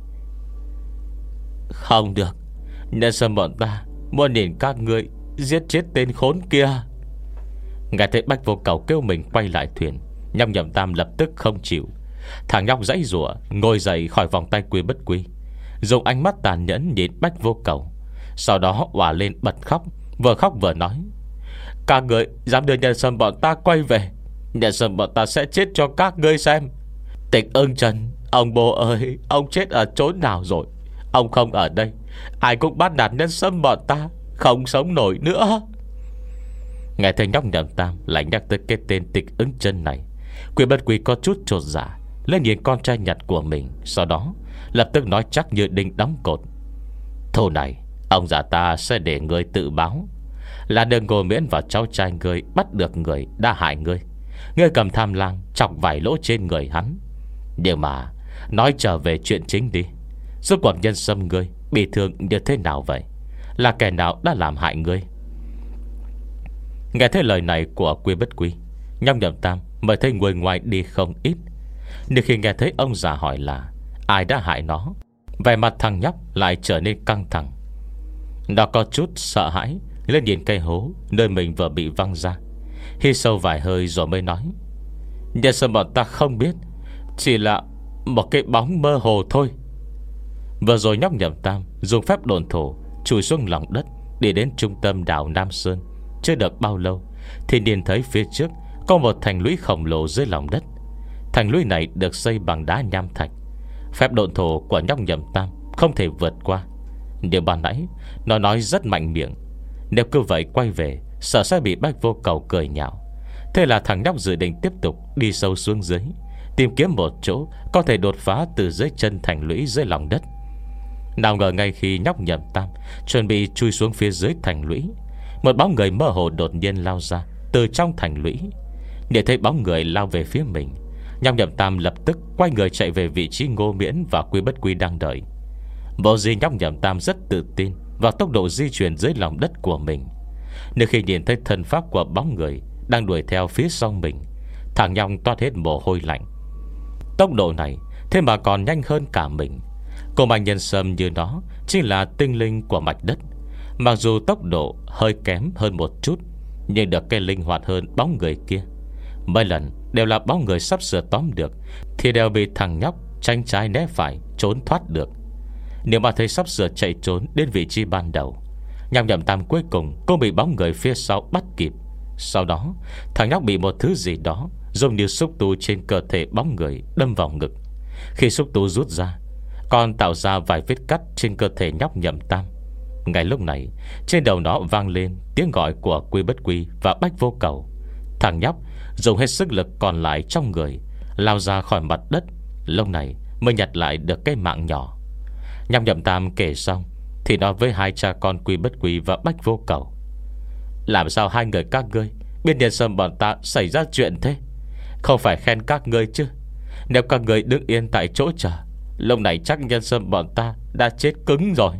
[SPEAKER 1] Không được, nhân sâm bọn ta muốn nhìn các ngươi giết chết tên khốn kia. Nghe thấy Bách Vô Cầu kêu mình quay lại thuyền, nhóc Nhậm Tam lập tức không chịu. Thằng nhóc giãy giụa ngồi dậy khỏi vòng tay Quy Bất Quy, dùng ánh mắt tàn nhẫn nhìn Bách Vô Cầu. Sau đó òa lên bật khóc, vừa khóc vừa nói: Các ngươi dám đưa nhân sâm bọn ta quay về, nhân sâm bọn ta sẽ chết cho các ngươi xem. Tịch Ưng Trần, ông bố ơi, ông chết ở chốn nào rồi? Ông không ở đây, ai cũng bắt nạt nhân sâm bọn ta, không sống nổi nữa. Nghe thấy nhóc Nhậm Tam lại nhắc tới cái tên Tịch Ưng Chân này, Quy Bất Quy có chút chột dạ lên nhìn con trai nhặt của mình. Sau đó lập tức nói chắc như đinh đóng cột: Thù này ông già ta sẽ để người tự báo. Là đường Ngô Miễn và cháu trai người bắt được người đã hại ngươi. Ngươi cầm tham lang chọc vài lỗ trên người hắn. Nhưng mà nói trở về chuyện chính đi, rốt cuộc nhân sâm ngươi bị thương như thế nào vậy? Là kẻ nào đã làm hại ngươi? Nghe thấy lời này của Quy Bất Quy, nhóc Nhậm Tam mới thấy người ngoài đi không ít. Nhưng khi nghe thấy ông già hỏi là ai đã hại nó, vẻ mặt thằng nhóc lại trở nên căng thẳng. Nó có chút sợ hãi lên nhìn cây hố nơi mình vừa bị văng ra, hít sâu vài hơi rồi mới nói: Nhân sâm bọn ta không biết, chỉ là một cái bóng mơ hồ thôi. Vừa rồi nhóc Nhậm Tam dùng phép độn thổ chui xuống lòng đất, đi đến trung tâm đảo Nam Sơn. Chưa được bao lâu thì nhìn thấy phía trước có một thành lũy khổng lồ dưới lòng đất. Thành lũy này được xây bằng đá nham thạch. Phép độn thổ của nhóc Nhậm Tam không thể vượt qua. Nhưng ban nãy nó nói rất mạnh miệng, nếu cứ vậy quay về sợ sẽ bị Bách Vô Cầu cười nhạo. Thế là thằng nhóc dự định tiếp tục đi sâu xuống dưới, tìm kiếm một chỗ có thể đột phá từ dưới chân thành lũy dưới lòng đất. Nào ngờ ngay khi nhóc Nhậm Tam chuẩn bị chui xuống phía dưới thành lũy, một bóng người mơ hồ đột nhiên lao ra từ trong thành lũy. Để thấy bóng người lao về phía mình, nhóc Nhậm Tam lập tức quay người chạy về vị trí Ngô Miễn và Quy Bất Quy đang đợi. Vô gì nhóc Nhậm Tam rất tự tin vào tốc độ di chuyển dưới lòng đất của mình. Nếu khi nhìn thấy thân pháp của bóng người đang đuổi theo phía sau mình, thằng nhóc toát hết mồ hôi lạnh. Tốc độ này thế mà còn nhanh hơn cả mình. Cô Mạnh Nhân Sâm như nó chính là tinh linh của mạch đất. Mặc dù tốc độ hơi kém hơn một chút, nhưng được cái linh hoạt hơn bóng người kia. Mấy lần đều là bóng người sắp sửa tóm được thì đều bị thằng nhóc tránh trái né phải trốn thoát được. Nếu mà thấy sắp sửa chạy trốn đến vị trí ban đầu, nhóc Nhậm Tam cuối cùng cũng bị bóng người phía sau bắt kịp. Sau đó thằng nhóc bị một thứ gì đó giống như xúc tu trên cơ thể bóng người đâm vào ngực. Khi xúc tu rút ra, còn tạo ra vài vết cắt trên cơ thể nhóc Nhậm Tam. Ngay lúc này, trên đầu nó vang lên tiếng gọi của Quy Bất Quy và Bách Vô Cầu. Thằng nhóc dùng hết sức lực còn lại trong người, lao ra khỏi mặt đất. Lúc này mới nhặt lại được cái mạng nhỏ. Nhóc Nhậm Tam kể xong thì nói với hai cha con Quy Bất Quy và Bách Vô Cầu: Làm sao hai người các ngươi biết Nhân Sâm bọn ta xảy ra chuyện thế? Không phải khen các ngươi chứ? Nếu các ngươi đứng yên tại chỗ chờ, lúc này chắc Nhân Sâm bọn ta đã chết cứng rồi.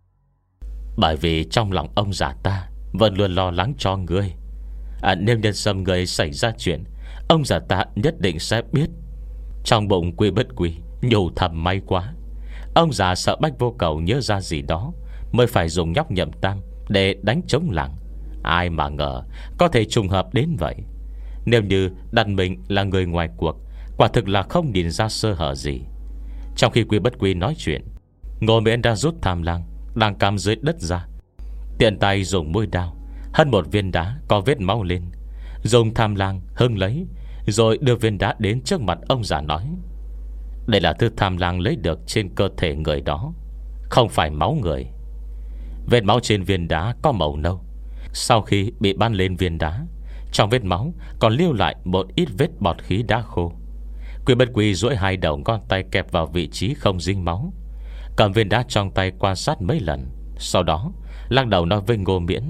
[SPEAKER 1] Bởi vì trong lòng ông già ta vẫn luôn lo lắng cho ngươi. à, Nếu Nhân Sâm ngươi xảy ra chuyện, ông già ta nhất định sẽ biết. Trong bụng Quy Bất Quy nhủ thầm may quá. Ông già sợ Bách Vô Cầu nhớ ra gì đó, mới phải dùng nhóc Nhậm Tam để đánh chống làng. Ai mà ngờ có thể trùng hợp đến vậy. Nếu như đặt mình là người ngoài cuộc, quả thực là không nhìn ra sơ hở gì. Trong khi Quy Bất Quy nói chuyện, Ngô Miễn đã rút tham lang đang cắm dưới đất ra, tiện tay dùng mũi đao hất một viên đá có vết máu lên, dùng tham lang hưng lấy, rồi đưa viên đá đến trước mặt ông già nói: Đây là thứ tham lang lấy được trên cơ thể người đó, không phải máu người. Vết máu trên viên đá có màu nâu. Sau khi bị bắn lên viên đá, trong vết máu còn lưu lại một ít vết bọt khí đá khô. Quy Bất Quy duỗi hai đầu ngón tay kẹp vào vị trí không dính máu, cầm viên đá trong tay quan sát mấy lần. Sau đó lắc đầu nói với Ngô Miễn: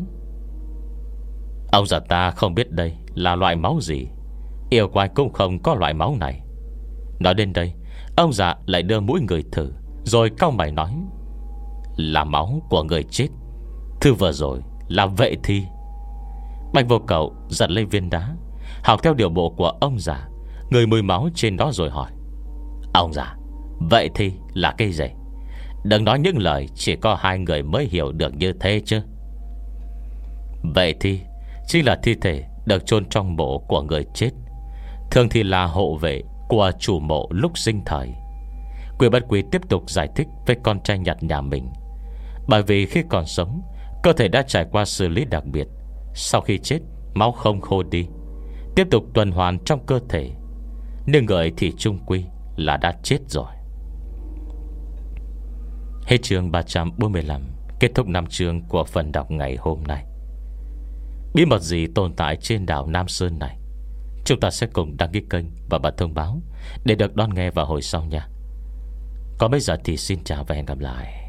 [SPEAKER 1] Ông già ta không biết đây là loại máu gì, yêu quái cũng không có loại máu này. Nói đến đây, ông già lại đưa mũi người thử, rồi cau mày nói: Là máu của người chết. Thứ vừa rồi là vệ thi. Bạch Vô Cầu giật lên viên đá, học theo điều bộ của ông già, người mùi máu trên đó rồi hỏi: Ông già, vệ thi là cái gì? Đừng nói những lời chỉ có hai người mới hiểu được như thế chứ. Vệ thi chính là thi thể được chôn trong mộ của người chết, thường thì là hộ vệ của chủ mộ lúc sinh thời. Quy Bất Quy tiếp tục giải thích với con trai nhặt nhà mình. Bởi vì khi còn sống, cơ thể đã trải qua xử lý đặc biệt. Sau khi chết, máu không khô đi, tiếp tục tuần hoàn trong cơ thể, nhưng người thì chung quy là đã chết rồi. Hết chương ba trăm bốn mươi lăm. Kết thúc năm chương của phần đọc ngày hôm nay. Bí mật gì tồn tại trên đảo Nam Sơn này? Chúng ta sẽ cùng đăng ký kênh và bật thông báo để được đón nghe vào hồi sau nha. Còn bây giờ thì xin chào và hẹn gặp lại.